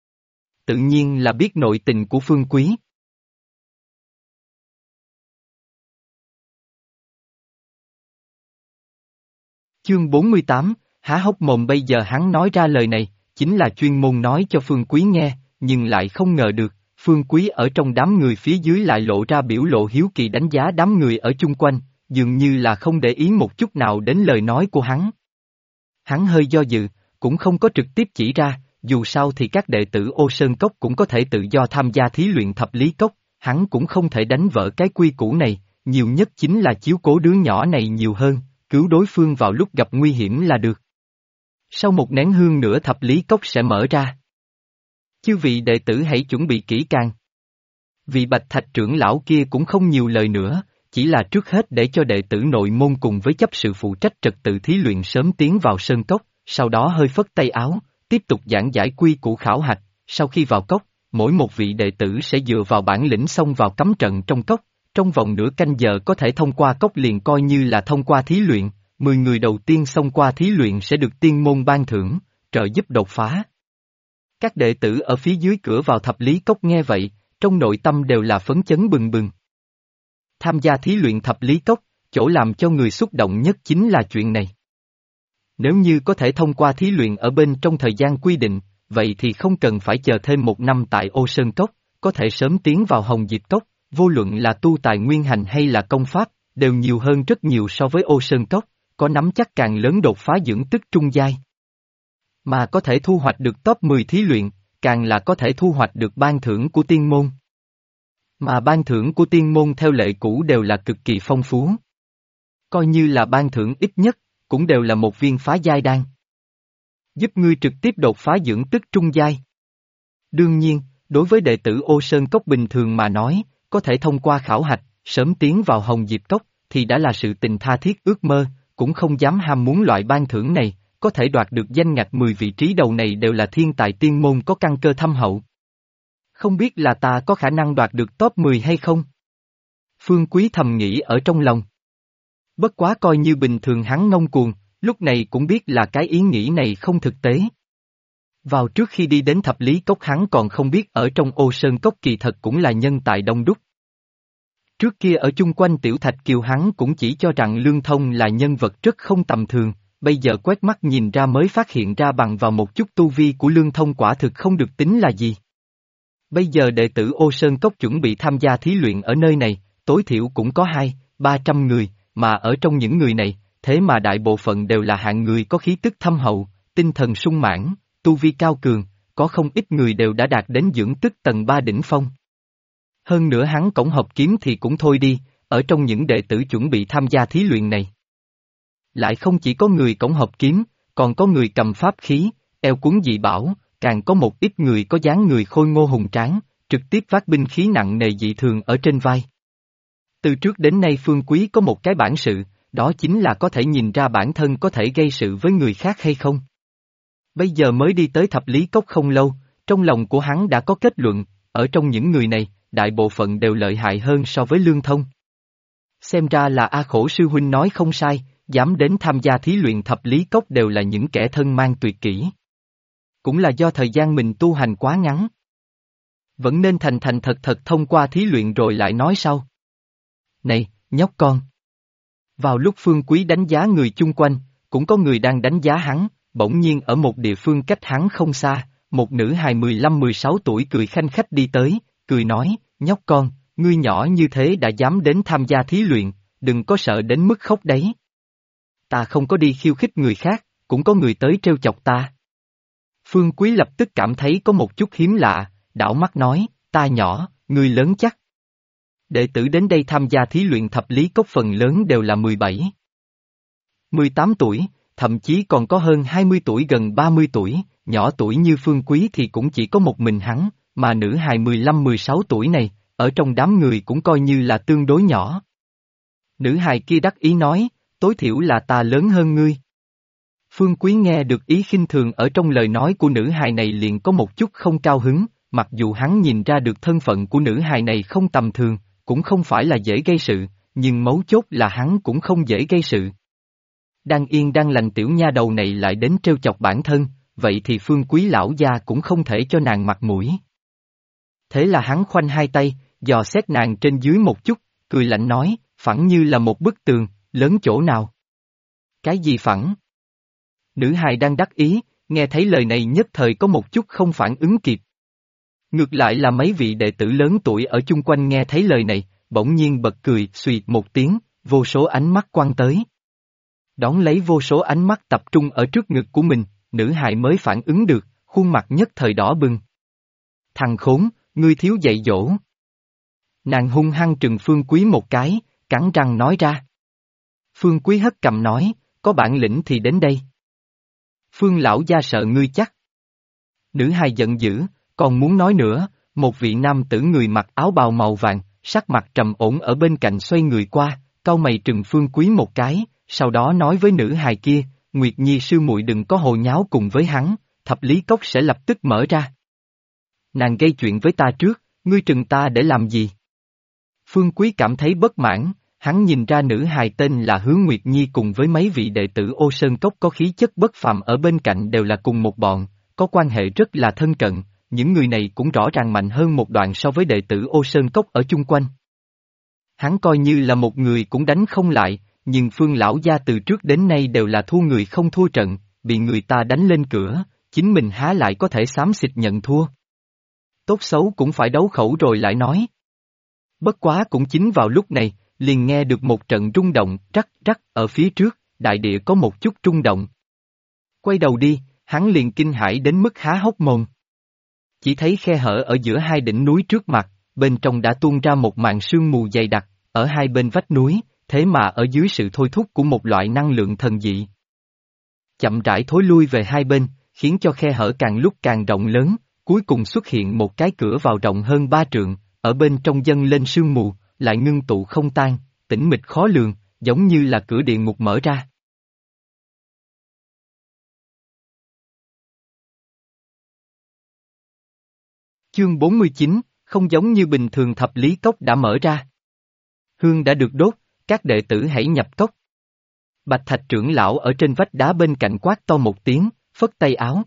Tự nhiên là biết nội tình của Phương Quý. Chương 48, há hốc mồm bây giờ hắn nói ra lời này, chính là chuyên môn nói cho Phương Quý nghe, nhưng lại không ngờ được, Phương Quý ở trong đám người phía dưới lại lộ ra biểu lộ hiếu kỳ đánh giá đám người ở chung quanh, dường như là không để ý một chút nào đến lời nói của hắn. Hắn hơi do dự, cũng không có trực tiếp chỉ ra, dù sao thì các đệ tử Ô Sơn Cốc cũng có thể tự do tham gia thí luyện thập lý cốc, hắn cũng không thể đánh vỡ cái quy củ này, nhiều nhất chính là chiếu cố đứa nhỏ này nhiều hơn, cứu đối phương vào lúc gặp nguy hiểm là được. Sau một nén hương nữa thập lý cốc sẽ mở ra. Chư vị đệ tử hãy chuẩn bị kỹ càng. Vị Bạch Thạch trưởng lão kia cũng không nhiều lời nữa, chỉ là trước hết để cho đệ tử nội môn cùng với chấp sự phụ trách trật tự thí luyện sớm tiến vào sơn cốc, sau đó hơi phất tay áo, tiếp tục giảng giải quy củ khảo hạch, sau khi vào cốc, mỗi một vị đệ tử sẽ dựa vào bản lĩnh xông vào cấm trận trong cốc, trong vòng nửa canh giờ có thể thông qua cốc liền coi như là thông qua thí luyện, 10 người đầu tiên xông qua thí luyện sẽ được tiên môn ban thưởng, trợ giúp đột phá. Các đệ tử ở phía dưới cửa vào thập lý cốc nghe vậy, trong nội tâm đều là phấn chấn bừng bừng. Tham gia thí luyện thập lý cốc, chỗ làm cho người xúc động nhất chính là chuyện này. Nếu như có thể thông qua thí luyện ở bên trong thời gian quy định, vậy thì không cần phải chờ thêm 1 năm tại Ô Sơn Cốc, có thể sớm tiến vào Hồng Diệp Cốc, vô luận là tu tài nguyên hành hay là công pháp, đều nhiều hơn rất nhiều so với Ô Sơn Cốc, có nắm chắc càng lớn đột phá dưỡng tức trung giai. Mà có thể thu hoạch được top 10 thí luyện, càng là có thể thu hoạch được ban thưởng của tiên môn. Mà ban thưởng của tiên môn theo lệ cũ đều là cực kỳ phong phú. Coi như là ban thưởng ít nhất, cũng đều là một viên phá giai đan. Giúp ngươi trực tiếp đột phá dưỡng tức trung giai. Đương nhiên, đối với đệ tử Ô Sơn Cốc bình thường mà nói, có thể thông qua khảo hạch, sớm tiến vào Hồng Diệp Cốc, thì đã là sự tình tha thiết ước mơ, cũng không dám ham muốn loại ban thưởng này, có thể đoạt được danh ngạch 10 vị trí đầu này đều là thiên tài tiên môn có căn cơ thâm hậu. Không biết là ta có khả năng đoạt được top 10 hay không? Phương Quý thầm nghĩ ở trong lòng. Bất quá coi như bình thường hắn ngông cuồng, lúc này cũng biết là cái ý nghĩ này không thực tế. Vào trước khi đi đến thập lý cốc hắn còn không biết ở trong Ô Sơn Cốc kỳ thật cũng là nhân tài đông đúc. Trước kia ở chung quanh Tiểu Thạch Kiều hắn cũng chỉ cho rằng Lương Thông là nhân vật rất không tầm thường, bây giờ quét mắt nhìn ra mới phát hiện ra bằng vào một chút tu vi của Lương Thông quả thực không được tính là gì. Bây giờ đệ tử Ô Sơn Cốc chuẩn bị tham gia thí luyện ở nơi này, tối thiểu cũng có 200-300 người, mà ở trong những người này, thế mà đại bộ phận đều là hạng người có khí tức thâm hậu, tinh thần sung mãn, tu vi cao cường, có không ít người đều đã đạt đến dưỡng tức tầng 3 đỉnh phong. Hơn nữa hắn cổng học kiếm thì cũng thôi đi, ở trong những đệ tử chuẩn bị tham gia thí luyện này. Lại không chỉ có người cổng học kiếm, còn có người cầm pháp khí, eo cuốn dị bảo, càng có một ít người có dáng người khôi ngô hùng tráng, trực tiếp vác binh khí nặng nề dị thường ở trên vai. Từ trước đến nay Phương Quý có một cái bản sự, đó chính là có thể nhìn ra bản thân có thể gây sự với người khác hay không. Bây giờ mới đi tới thập lý cốc không lâu, trong lòng của hắn đã có kết luận, ở trong những người này, đại bộ phận đều lợi hại hơn so với Lương Thông. Xem ra là A Khổ sư huynh nói không sai, dám đến tham gia thí luyện thập lý cốc đều là những kẻ thân mang tuyệt kỹ. Cũng là do thời gian mình tu hành quá ngắn. Vẫn nên thành thành thật thật thông qua thí luyện rồi lại nói sau. Này, nhóc con! Vào lúc Phương Quý đánh giá người chung quanh, cũng có người đang đánh giá hắn, bỗng nhiên ở một địa phương cách hắn không xa, một nữ hài 15-16 tuổi cười khanh khách đi tới, cười nói, nhóc con, ngươi nhỏ như thế đã dám đến tham gia thí luyện, đừng có sợ đến mức khóc đấy. Ta không có đi khiêu khích người khác, cũng có người tới trêu chọc ta. Phương Quý lập tức cảm thấy có một chút hiếm lạ, đảo mắt nói, ta nhỏ, ngươi lớn chắc. Đệ tử đến đây tham gia thí luyện thập lý cốc phần lớn đều là 17, 18 tuổi, thậm chí còn có hơn 20 tuổi gần 30 tuổi, nhỏ tuổi như Phương Quý thì cũng chỉ có một mình hắn, mà nữ hài 15-16 tuổi này, ở trong đám người cũng coi như là tương đối nhỏ. Nữ hài kia đắc ý nói, tối thiểu là ta lớn hơn ngươi. Phương Quý nghe được ý khinh thường ở trong lời nói của nữ hài này liền có một chút không cao hứng, mặc dù hắn nhìn ra được thân phận của nữ hài này không tầm thường, cũng không phải là dễ gây sự, nhưng mấu chốt là hắn cũng không dễ gây sự. Đang yên đang lành tiểu nha đầu này lại đến trêu chọc bản thân, vậy thì Phương Quý lão gia cũng không thể cho nàng mặt mũi. Thế là hắn khoanh hai tay, dò xét nàng trên dưới một chút, cười lạnh nói, phẳng như là một bức tường, lớn chỗ nào? Cái gì phẳng? Nữ hài đang đắc ý, nghe thấy lời này nhất thời có một chút không phản ứng kịp. Ngược lại là mấy vị đệ tử lớn tuổi ở chung quanh nghe thấy lời này, bỗng nhiên bật cười, xùy một tiếng, vô số ánh mắt quăng tới. Đón lấy vô số ánh mắt tập trung ở trước ngực của mình, nữ hài mới phản ứng được, khuôn mặt nhất thời đỏ bừng. Thằng khốn, ngươi thiếu dạy dỗ. Nàng hung hăng trừng Phương Quý một cái, cắn răng nói ra. Phương Quý hất cầm nói, có bản lĩnh thì đến đây. Phương lão gia sợ ngươi chắc. Nữ hài giận dữ, Còn muốn nói nữa, một vị nam tử người mặc áo bào màu vàng, sắc mặt trầm ổn ở bên cạnh xoay người qua, cau mày trừng Phương Quý một cái, sau đó nói với nữ hài kia, Nguyệt Nhi sư muội đừng có hồ nháo cùng với hắn, thập lý cốc sẽ lập tức mở ra. Nàng gây chuyện với ta trước, ngươi trừng ta để làm gì? Phương Quý cảm thấy bất mãn, hắn nhìn ra nữ hài tên là Hứa Nguyệt Nhi cùng với mấy vị đệ tử Ô Sơn Cốc có khí chất bất phàm ở bên cạnh đều là cùng một bọn, có quan hệ rất là thân cận, những người này cũng rõ ràng mạnh hơn một đoạn so với đệ tử Ô Sơn Cốc ở chung quanh. Hắn coi như là một người cũng đánh không lại, nhưng Phương lão gia từ trước đến nay đều là thua người không thua trận, bị người ta đánh lên cửa, chính mình há lại có thể xám xịt nhận thua. Tốt xấu cũng phải đấu khẩu rồi lại nói. Bất quá cũng chính vào lúc này, liền nghe được một trận rung động, rắc rắc ở phía trước, đại địa có một chút rung động. Quay đầu đi, hắn liền kinh hãi đến mức há hốc mồm. Chỉ thấy khe hở ở giữa hai đỉnh núi trước mặt, bên trong đã tuôn ra một màn sương mù dày đặc, ở hai bên vách núi, thế mà ở dưới sự thôi thúc của một loại năng lượng thần dị. Chậm rãi thối lui về hai bên, khiến cho khe hở càng lúc càng rộng lớn, cuối cùng xuất hiện một cái cửa vào rộng hơn 3 trượng, ở bên trong dâng lên sương mù, lại ngưng tụ không tan, tĩnh mịch khó lường, giống như là cửa địa ngục mở ra. Chương 49, không giống như bình thường thập lý cốc đã mở ra. Hương đã được đốt, các đệ tử hãy nhập cốc. Bạch Thạch trưởng lão ở trên vách đá bên cạnh quát to một tiếng, phất tay áo.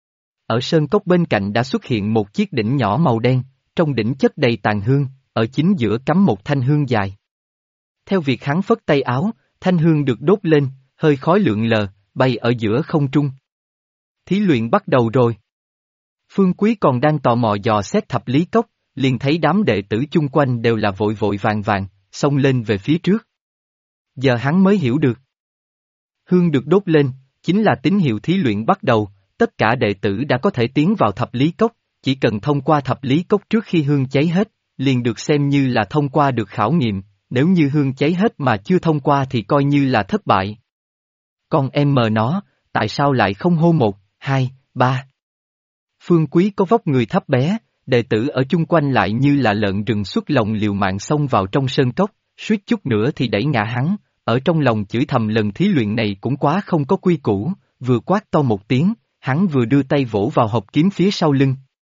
Ở sơn cốc bên cạnh đã xuất hiện một chiếc đỉnh nhỏ màu đen, trong đỉnh chất đầy tàn hương, ở chính giữa cắm một thanh hương dài. Theo việc hắn phất tay áo, thanh hương được đốt lên, hơi khói lượn lờ, bay ở giữa không trung. Thí luyện bắt đầu rồi. Phương Quý còn đang tò mò dò xét thập lý cốc, liền thấy đám đệ tử chung quanh đều là vội vội vàng vàng, xông lên về phía trước. Giờ hắn mới hiểu được. Hương được đốt lên, chính là tín hiệu thí luyện bắt đầu, tất cả đệ tử đã có thể tiến vào thập lý cốc, chỉ cần thông qua thập lý cốc trước khi hương cháy hết, liền được xem như là thông qua được khảo nghiệm, nếu như hương cháy hết mà chưa thông qua thì coi như là thất bại. Còn em mờ nó, tại sao lại không hô 1, 2, 3? Phương Quý có vóc người thấp bé, đệ tử ở chung quanh lại như là lợn rừng xuất lồng liều mạng xông vào trong sơn cốc, suýt chút nữa thì đẩy ngã hắn, ở trong lòng chửi thầm lần thí luyện này cũng quá không có quy củ, vừa quát to một tiếng, hắn vừa đưa tay vỗ vào hộp kiếm phía sau lưng.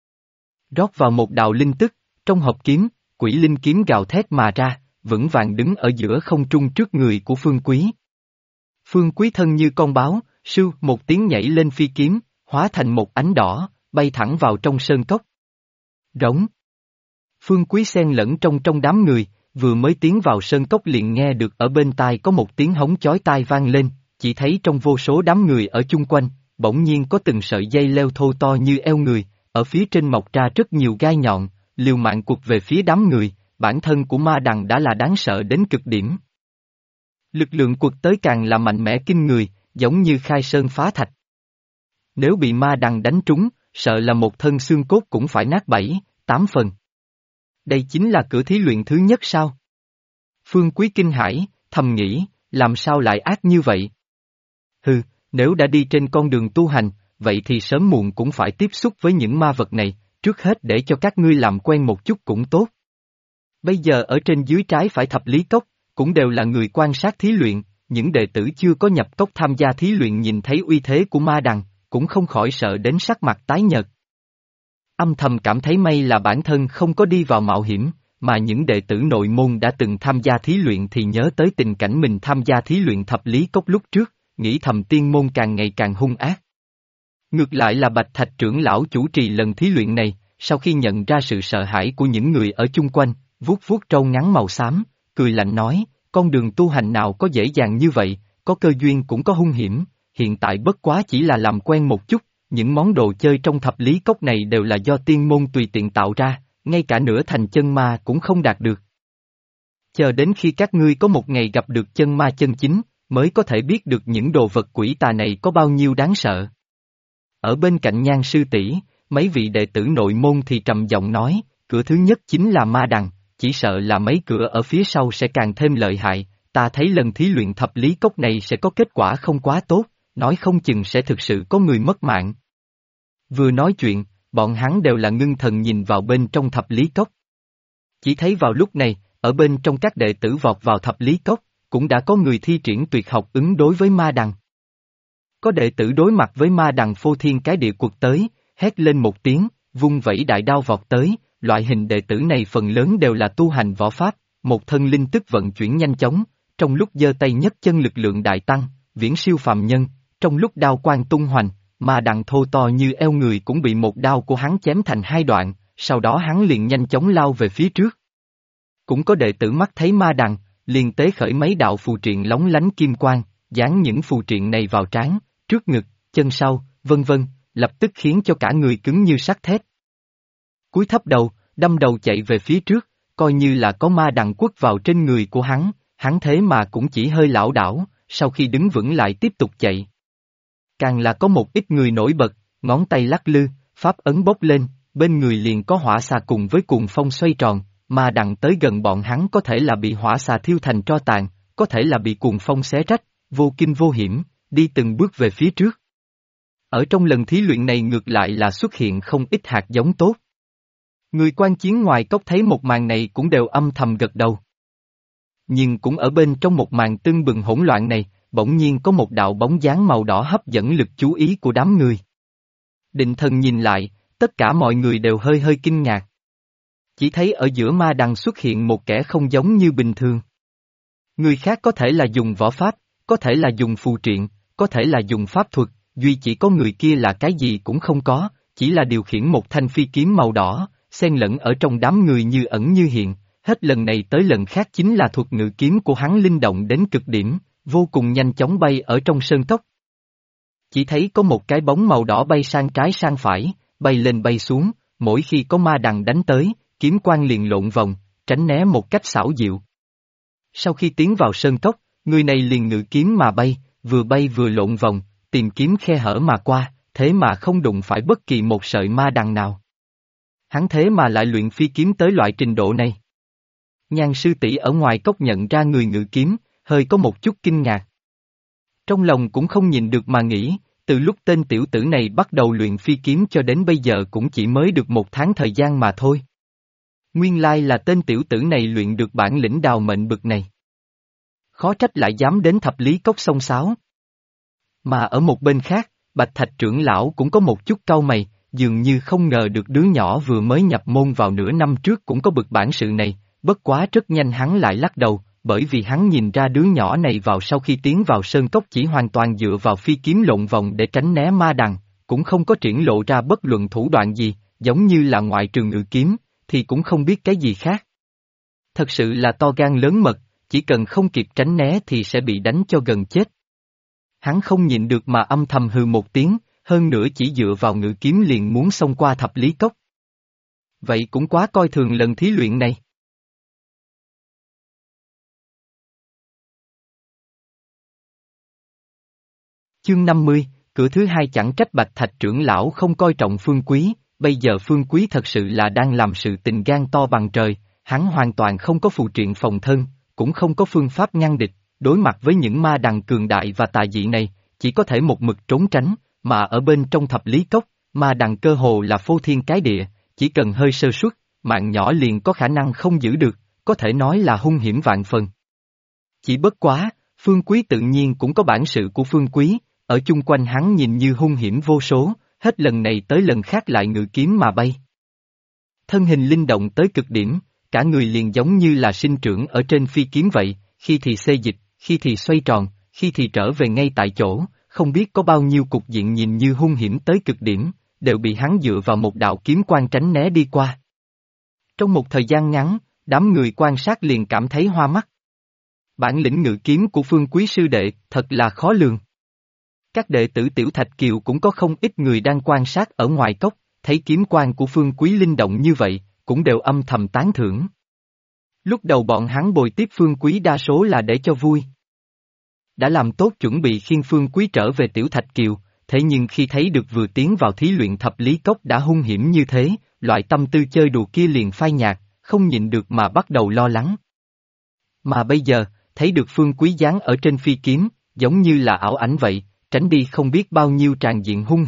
Rót vào một đạo linh tức, trong hộp kiếm, quỷ linh kiếm gào thét mà ra, vững vàng đứng ở giữa không trung trước người của Phương Quý. Phương Quý thân như con báo, sưu một tiếng nhảy lên phi kiếm, hóa thành một ánh đỏ, bay thẳng vào trong sơn cốc. Rống. Phương Quý xen lẫn trong đám người, vừa mới tiến vào sơn cốc liền nghe được ở bên tai có một tiếng hống chói tai vang lên, chỉ thấy trong vô số đám người ở chung quanh, bỗng nhiên có từng sợi dây leo thô to như eo người, ở phía trên mọc ra rất nhiều gai nhọn, liều mạng quật về phía đám người, bản thân của ma đằng đã là đáng sợ đến cực điểm. Lực lượng quật tới càng là mạnh mẽ kinh người, giống như khai sơn phá thạch. Nếu bị ma đằng đánh trúng, sợ là một thân xương cốt cũng phải nát 7, 8 phần. Đây chính là cửa thí luyện thứ nhất sao? Phương Quý kinh hãi, thầm nghĩ, làm sao lại ác như vậy? Hừ, nếu đã đi trên con đường tu hành, vậy thì sớm muộn cũng phải tiếp xúc với những ma vật này, trước hết để cho các ngươi làm quen một chút cũng tốt. Bây giờ ở trên dưới trái phải thập lý cốc, cũng đều là người quan sát thí luyện, những đệ tử chưa có nhập cốc tham gia thí luyện nhìn thấy uy thế của ma đằng, cũng không khỏi sợ đến sắc mặt tái nhợt. Âm thầm cảm thấy may là bản thân không có đi vào mạo hiểm, mà những đệ tử nội môn đã từng tham gia thí luyện thì nhớ tới tình cảnh mình tham gia thí luyện thập lý cốc lúc trước, nghĩ thầm tiên môn càng ngày càng hung ác. Ngược lại là Bạch Thạch trưởng lão chủ trì lần thí luyện này, sau khi nhận ra sự sợ hãi của những người ở chung quanh, vuốt vuốt râu ngắn màu xám, cười lạnh nói, con đường tu hành nào có dễ dàng như vậy, có cơ duyên cũng có hung hiểm, hiện tại bất quá chỉ là làm quen một chút, những món đồ chơi trong thập lý cốc này đều là do tiên môn tùy tiện tạo ra, ngay cả nửa thành chân ma cũng không đạt được. Chờ đến khi các ngươi có một ngày gặp được chân ma chân chính, mới có thể biết được những đồ vật quỷ tà này có bao nhiêu đáng sợ. Ở bên cạnh Nhan sư tỷ, mấy vị đệ tử nội môn thì trầm giọng nói, cửa thứ nhất chính là ma đằng, chỉ sợ là mấy cửa ở phía sau sẽ càng thêm lợi hại, ta thấy lần thí luyện thập lý cốc này sẽ có kết quả không quá tốt, nói không chừng sẽ thực sự có người mất mạng. Vừa nói chuyện, bọn hắn đều là ngưng thần nhìn vào bên trong thập lý cốc. Chỉ thấy vào lúc này, ở bên trong các đệ tử vọt vào thập lý cốc, cũng đã có người thi triển tuyệt học ứng đối với ma đằng. Có đệ tử đối mặt với ma đằng phô thiên cái địa quật tới, hét lên một tiếng, vung vẩy đại đao vọt tới, loại hình đệ tử này phần lớn đều là tu hành võ pháp, một thân linh tức vận chuyển nhanh chóng, trong lúc giơ tay nhấc chân lực lượng đại tăng, viễn siêu phàm nhân, trong lúc đao quang tung hoành, ma đằng thô to như eo người cũng bị một đao của hắn chém thành hai đoạn, sau đó hắn liền nhanh chóng lao về phía trước. Cũng có đệ tử mắt thấy ma đằng, liền tế khởi mấy đạo phù triện lóng lánh kim quang, dán những phù triện này vào trán, trước ngực, chân sau, vân vân, lập tức khiến cho cả người cứng như sắt thép. Cúi thấp đầu, đâm đầu chạy về phía trước, coi như là có ma đằng quất vào trên người của hắn thế mà cũng chỉ hơi lảo đảo, sau khi đứng vững lại tiếp tục chạy. Càng là có một ít người nổi bật, ngón tay lắc lư, pháp ấn bốc lên, bên người liền có hỏa xà cùng với cuồng phong xoay tròn, ma đằng tới gần bọn hắn có thể là bị hỏa xà thiêu thành tro tàn, có thể là bị cuồng phong xé rách, vô kinh vô hiểm, đi từng bước về phía trước. Ở trong lần thí luyện này ngược lại là xuất hiện không ít hạt giống tốt. Người quan chiến ngoài cốc thấy một màn này cũng đều âm thầm gật đầu. Nhưng cũng ở bên trong một màn tưng bừng hỗn loạn này, bỗng nhiên có một đạo bóng dáng màu đỏ hấp dẫn lực chú ý của đám người. Định thần nhìn lại, tất cả mọi người đều hơi hơi kinh ngạc. Chỉ thấy ở giữa ma đằng xuất hiện một kẻ không giống như bình thường. Người khác có thể là dùng võ pháp, có thể là dùng phù triện, có thể là dùng pháp thuật, duy chỉ có người kia là cái gì cũng không có, chỉ là điều khiển một thanh phi kiếm màu đỏ, xen lẫn ở trong đám người như ẩn như hiện, hết lần này tới lần khác chính là thuật ngự kiếm của hắn linh động đến cực điểm, vô cùng nhanh chóng bay ở trong sơn cốc. Chỉ thấy có một cái bóng màu đỏ bay sang trái sang phải, bay lên bay xuống, mỗi khi có ma đằng đánh tới, kiếm quang liền lộn vòng, tránh né một cách xảo diệu. Sau khi tiến vào sơn cốc, người này liền ngự kiếm mà bay vừa lộn vòng, tìm kiếm khe hở mà qua, thế mà không đụng phải bất kỳ một sợi ma đằng nào. Hắn thế mà lại luyện phi kiếm tới loại trình độ này. Nhan sư tỷ ở ngoài cốc nhận ra người ngự kiếm, hơi có một chút kinh ngạc. Trong lòng cũng không nhìn được mà nghĩ, từ lúc tên tiểu tử này bắt đầu luyện phi kiếm cho đến bây giờ cũng chỉ mới được 1 tháng thời gian mà thôi. Nguyên lai là tên tiểu tử này luyện được bản lĩnh đào mệnh bực này. Khó trách lại dám đến thập lý cốc xông xáo. Mà ở một bên khác, Bạch Thạch trưởng lão cũng có một chút cau mày, dường như không ngờ được đứa nhỏ vừa mới nhập môn vào nửa năm trước cũng có bực bản sự này, bất quá rất nhanh hắn lại lắc đầu, bởi vì hắn nhìn ra đứa nhỏ này vào sau khi tiến vào sơn cốc chỉ hoàn toàn dựa vào phi kiếm lộn vòng để tránh né ma đằng, cũng không có triển lộ ra bất luận thủ đoạn gì, giống như là ngoại trừ ngự kiếm, thì cũng không biết cái gì khác. Thật sự là to gan lớn mật, chỉ cần không kịp tránh né thì sẽ bị đánh cho gần chết. Hắn không nhịn được mà âm thầm hừ một tiếng, hơn nữa chỉ dựa vào ngự kiếm liền muốn xông qua thập lý cốc. Vậy cũng quá coi thường lần thí luyện này. Chương 50, cửa thứ hai chẳng trách Bạch Thạch trưởng lão không coi trọng Phương Quý, bây giờ Phương Quý thật sự là đang làm sự tình gan to bằng trời, hắn hoàn toàn không có phù triện phòng thân, cũng không có phương pháp ngăn địch, đối mặt với những ma đằng cường đại và tà dị này, chỉ có thể một mực trốn tránh, mà ở bên trong thập lý cốc, ma đằng cơ hồ là phô thiên cái địa, chỉ cần hơi sơ suất, mạng nhỏ liền có khả năng không giữ được, có thể nói là hung hiểm vạn phần. Chỉ bất quá, Phương Quý tự nhiên cũng có bản sự của Phương Quý, ở chung quanh hắn nhìn như hung hiểm vô số, hết lần này tới lần khác lại ngự kiếm mà bay. Thân hình linh động tới cực điểm, cả người liền giống như là sinh trưởng ở trên phi kiếm vậy, khi thì xê dịch, khi thì xoay tròn, khi thì trở về ngay tại chỗ, không biết có bao nhiêu cục diện nhìn như hung hiểm tới cực điểm, đều bị hắn dựa vào một đạo kiếm quang tránh né đi qua. Trong một thời gian ngắn, đám người quan sát liền cảm thấy hoa mắt. Bản lĩnh ngự kiếm của Phương Quý sư đệ thật là khó lường. Các đệ tử Tiểu Thạch Kiều cũng có không ít người đang quan sát ở ngoài cốc, thấy kiếm quang của Phương Quý linh động như vậy, cũng đều âm thầm tán thưởng. Lúc đầu bọn hắn bồi tiếp Phương Quý đa số là để cho vui. Đã làm tốt chuẩn bị khiêng Phương Quý trở về Tiểu Thạch Kiều, thế nhưng khi thấy được vừa tiến vào thí luyện thập lý cốc đã hung hiểm như thế, loại tâm tư chơi đùa kia liền phai nhạt, không nhịn được mà bắt đầu lo lắng. Mà bây giờ, thấy được Phương Quý dáng ở trên phi kiếm, giống như là ảo ảnh vậy, tránh đi không biết bao nhiêu tràn diện hung hiểm,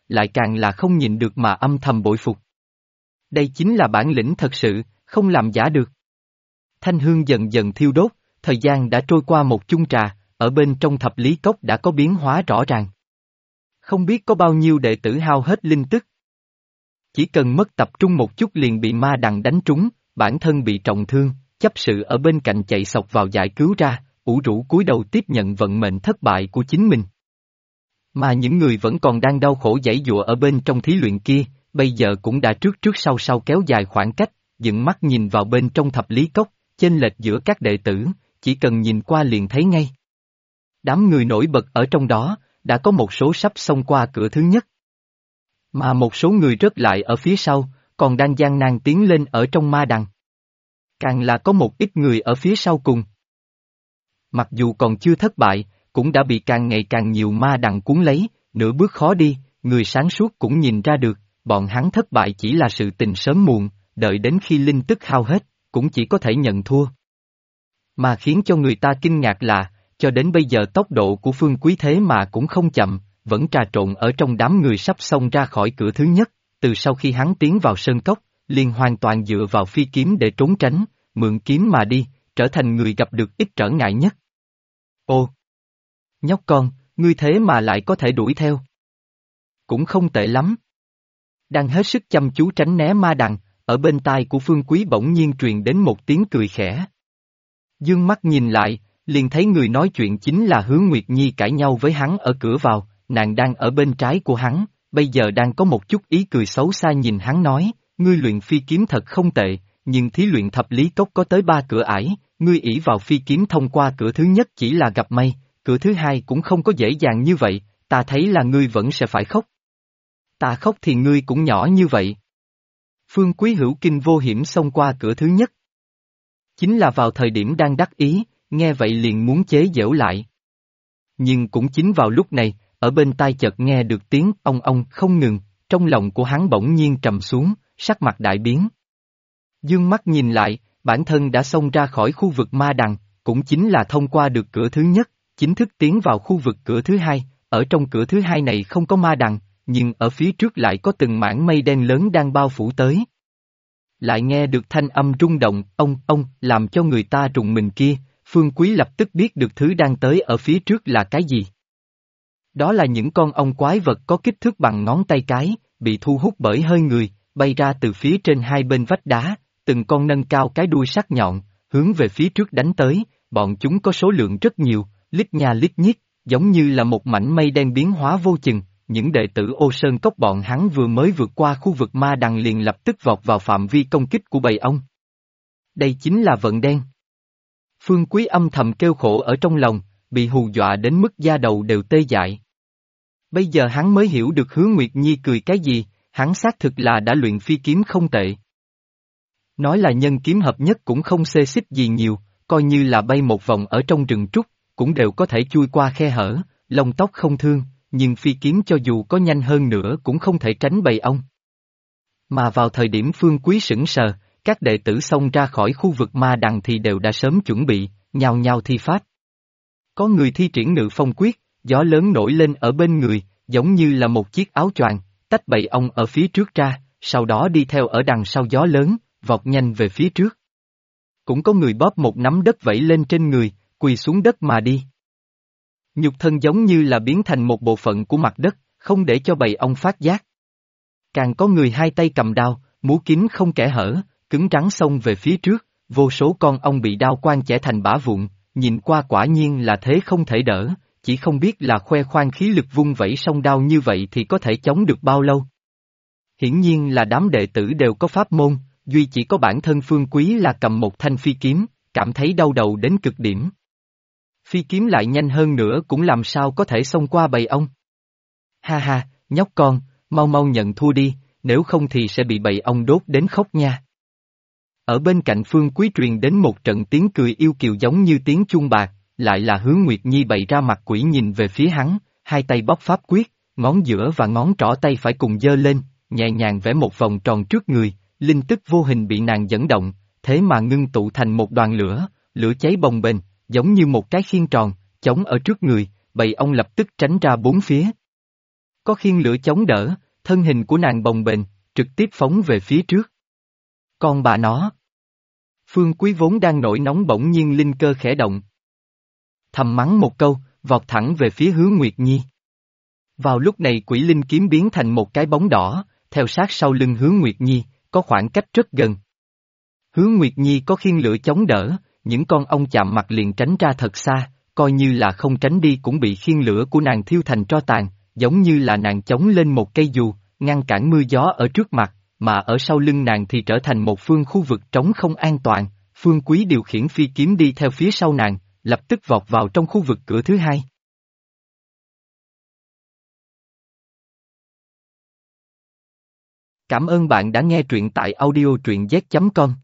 lại càng là không nhịn được mà âm thầm bội phục. Đây chính là bản lĩnh thật sự, không làm giả được. Thanh hương dần dần thiêu đốt, thời gian đã trôi qua một chung trà, ở bên trong thập lý cốc đã có biến hóa rõ ràng. Không biết có bao nhiêu đệ tử hao hết linh tức. Chỉ cần mất tập trung một chút liền bị ma đằng đánh trúng, bản thân bị trọng thương, chấp sự ở bên cạnh chạy sộc vào giải cứu ra, ủ rũ cúi đầu tiếp nhận vận mệnh thất bại của chính mình. Mà những người vẫn còn đang đau khổ giãy giụa ở bên trong thí luyện kia, bây giờ cũng đã trước trước sau sau kéo dài khoảng cách, dựng mắt nhìn vào bên trong thập lý cốc, chênh lệch giữa các đệ tử, chỉ cần nhìn qua liền thấy ngay. Đám người nổi bật ở trong đó, đã có một số sắp xông qua cửa thứ nhất. Mà một số người rớt lại ở phía sau, còn đang gian nan tiến lên ở trong ma đằng. Càng là có một ít người ở phía sau cùng. Mặc dù còn chưa thất bại, cũng đã bị càng ngày càng nhiều ma đằng cuốn lấy, nửa bước khó đi, người sáng suốt cũng nhìn ra được, bọn hắn thất bại chỉ là sự tình sớm muộn, đợi đến khi linh tức hao hết, cũng chỉ có thể nhận thua. Mà khiến cho người ta kinh ngạc là, cho đến bây giờ tốc độ của Phương Quý thế mà cũng không chậm, vẫn trà trộn ở trong đám người sắp xông ra khỏi cửa thứ nhất, từ sau khi hắn tiến vào sơn cốc, liền hoàn toàn dựa vào phi kiếm để trốn tránh, mượn kiếm mà đi, trở thành người gặp được ít trở ngại nhất. Ô! Nhóc con, ngươi thế mà lại có thể đuổi theo. Cũng không tệ lắm. Đang hết sức chăm chú tránh né ma đằng, ở bên tai của Phương Quý bỗng nhiên truyền đến một tiếng cười khẽ. Dương mắt nhìn lại, liền thấy người nói chuyện chính là Hứa Nguyệt Nhi cãi nhau với hắn ở cửa vào, nàng đang ở bên trái của hắn, bây giờ đang có một chút ý cười xấu xa nhìn hắn nói, ngươi luyện phi kiếm thật không tệ, nhưng thí luyện thập lý cốc có tới 3 cửa ải, ngươi ỷ vào phi kiếm thông qua cửa thứ nhất chỉ là gặp may, cửa thứ hai cũng không có dễ dàng như vậy, ta thấy là ngươi vẫn sẽ phải khóc. Ta khóc thì ngươi cũng nhỏ như vậy. Phương Quý hữu kinh vô hiểm xông qua cửa thứ nhất. Chính là vào thời điểm đang đắc ý, nghe vậy liền muốn chế giễu lại. Nhưng cũng chính vào lúc này, ở bên tai chợt nghe được tiếng ong ong không ngừng, trong lòng của hắn bỗng nhiên trầm xuống, sắc mặt đại biến. Dương mắt nhìn lại, bản thân đã xông ra khỏi khu vực ma đằng, cũng chính là thông qua được cửa thứ nhất, chính thức tiến vào khu vực cửa thứ hai, ở trong cửa thứ hai này không có ma đằng, nhưng ở phía trước lại có từng mảng mây đen lớn đang bao phủ tới. Lại nghe được thanh âm rung động, ông, làm cho người ta rùng mình kia, Phương Quý lập tức biết được thứ đang tới ở phía trước là cái gì. Đó là những con ong quái vật có kích thước bằng ngón tay cái, bị thu hút bởi hơi người, bay ra từ phía trên hai bên vách đá, từng con nâng cao cái đuôi sắc nhọn, hướng về phía trước đánh tới, bọn chúng có số lượng rất nhiều, lít nha lít nhít, giống như là một mảnh mây đen biến hóa vô chừng. Những đệ tử Ô Sơn Cốc bọn hắn vừa mới vượt qua khu vực ma đằng liền lập tức vọt vào phạm vi công kích của bầy ong. Đây chính là vận đen. Phương Quý âm thầm kêu khổ ở trong lòng, bị hù dọa đến mức da đầu đều tê dại. Bây giờ hắn mới hiểu được Hứa Nguyệt Nhi cười cái gì, hắn xác thực là đã luyện phi kiếm không tệ. Nói là nhân kiếm hợp nhất cũng không xê xích gì nhiều, coi như là bay một vòng ở trong rừng trúc, cũng đều có thể chui qua khe hở, lông tóc không thương. Nhưng phi kiếm cho dù có nhanh hơn nữa cũng không thể tránh bầy ong. Mà vào thời điểm Phương Quý sững sờ, các đệ tử xông ra khỏi khu vực ma đằng thì đều đã sớm chuẩn bị, nhao nhao thi pháp. Có người thi triển ngự phong quyết, gió lớn nổi lên ở bên người, giống như là một chiếc áo choàng, tách bầy ong ở phía trước ra, sau đó đi theo ở đằng sau gió lớn, vọt nhanh về phía trước. Cũng có người bóp một nắm đất vẫy lên trên người, quỳ xuống đất mà đi. Nhục thân giống như là biến thành một bộ phận của mặt đất, không để cho bầy ong phát giác. Càng có người hai tay cầm đao, múa kiếm không kẽ hở, cứng rắn xông về phía trước, vô số con ong bị đao quang chẻ thành bã vụn, nhìn qua quả nhiên là thế không thể đỡ, chỉ không biết là khoe khoang khí lực vung vẩy song đao như vậy thì có thể chống được bao lâu. Hiển nhiên là đám đệ tử đều có pháp môn, duy chỉ có bản thân Phương Quý là cầm một thanh phi kiếm, cảm thấy đau đầu đến cực điểm. Phi kiếm lại nhanh hơn nữa cũng làm sao có thể xông qua bầy ong. Ha ha, nhóc con, mau mau nhận thua đi, nếu không thì sẽ bị bầy ong đốt đến khóc nha. Ở bên cạnh Phương Quý truyền đến một trận tiếng cười yêu kiều giống như tiếng chuông bạc, lại là Hứa Nguyệt Nhi bày ra mặt quỷ nhìn về phía hắn, hai tay bóc pháp quyết, ngón giữa và ngón trỏ tay phải cùng giơ lên, nhẹ nhàng vẽ một vòng tròn trước người, linh tức vô hình bị nàng dẫn động, thế mà ngưng tụ thành một đoàn lửa, lửa cháy bồng bềnh, giống như một cái khiên tròn, chống ở trước người, bầy ong lập tức tránh ra bốn phía. Có khiên lửa chống đỡ, thân hình của nàng bồng bềnh, trực tiếp phóng về phía trước. Con bà nó. Phương Quý vốn đang nổi nóng bỗng nhiên linh cơ khẽ động. Thầm mắng một câu, vọt thẳng về phía Hứa Nguyệt Nhi. Vào lúc này quỷ linh kiếm biến thành một cái bóng đỏ, theo sát sau lưng Hứa Nguyệt Nhi, có khoảng cách rất gần. Hứa Nguyệt Nhi có khiên lửa chống đỡ, những con ong chạm mặt liền tránh ra thật xa, coi như là không tránh đi cũng bị khiên lửa của nàng thiêu thành tro tàn, giống như là nàng chống lên một cây dù, ngăn cản mưa gió ở trước mặt, mà ở sau lưng nàng thì trở thành một phương khu vực trống không an toàn. Phương Quý điều khiển phi kiếm đi theo phía sau nàng, lập tức vọt vào trong khu vực cửa thứ hai. Cảm ơn bạn đã nghe truyện tại audio truyện z.com.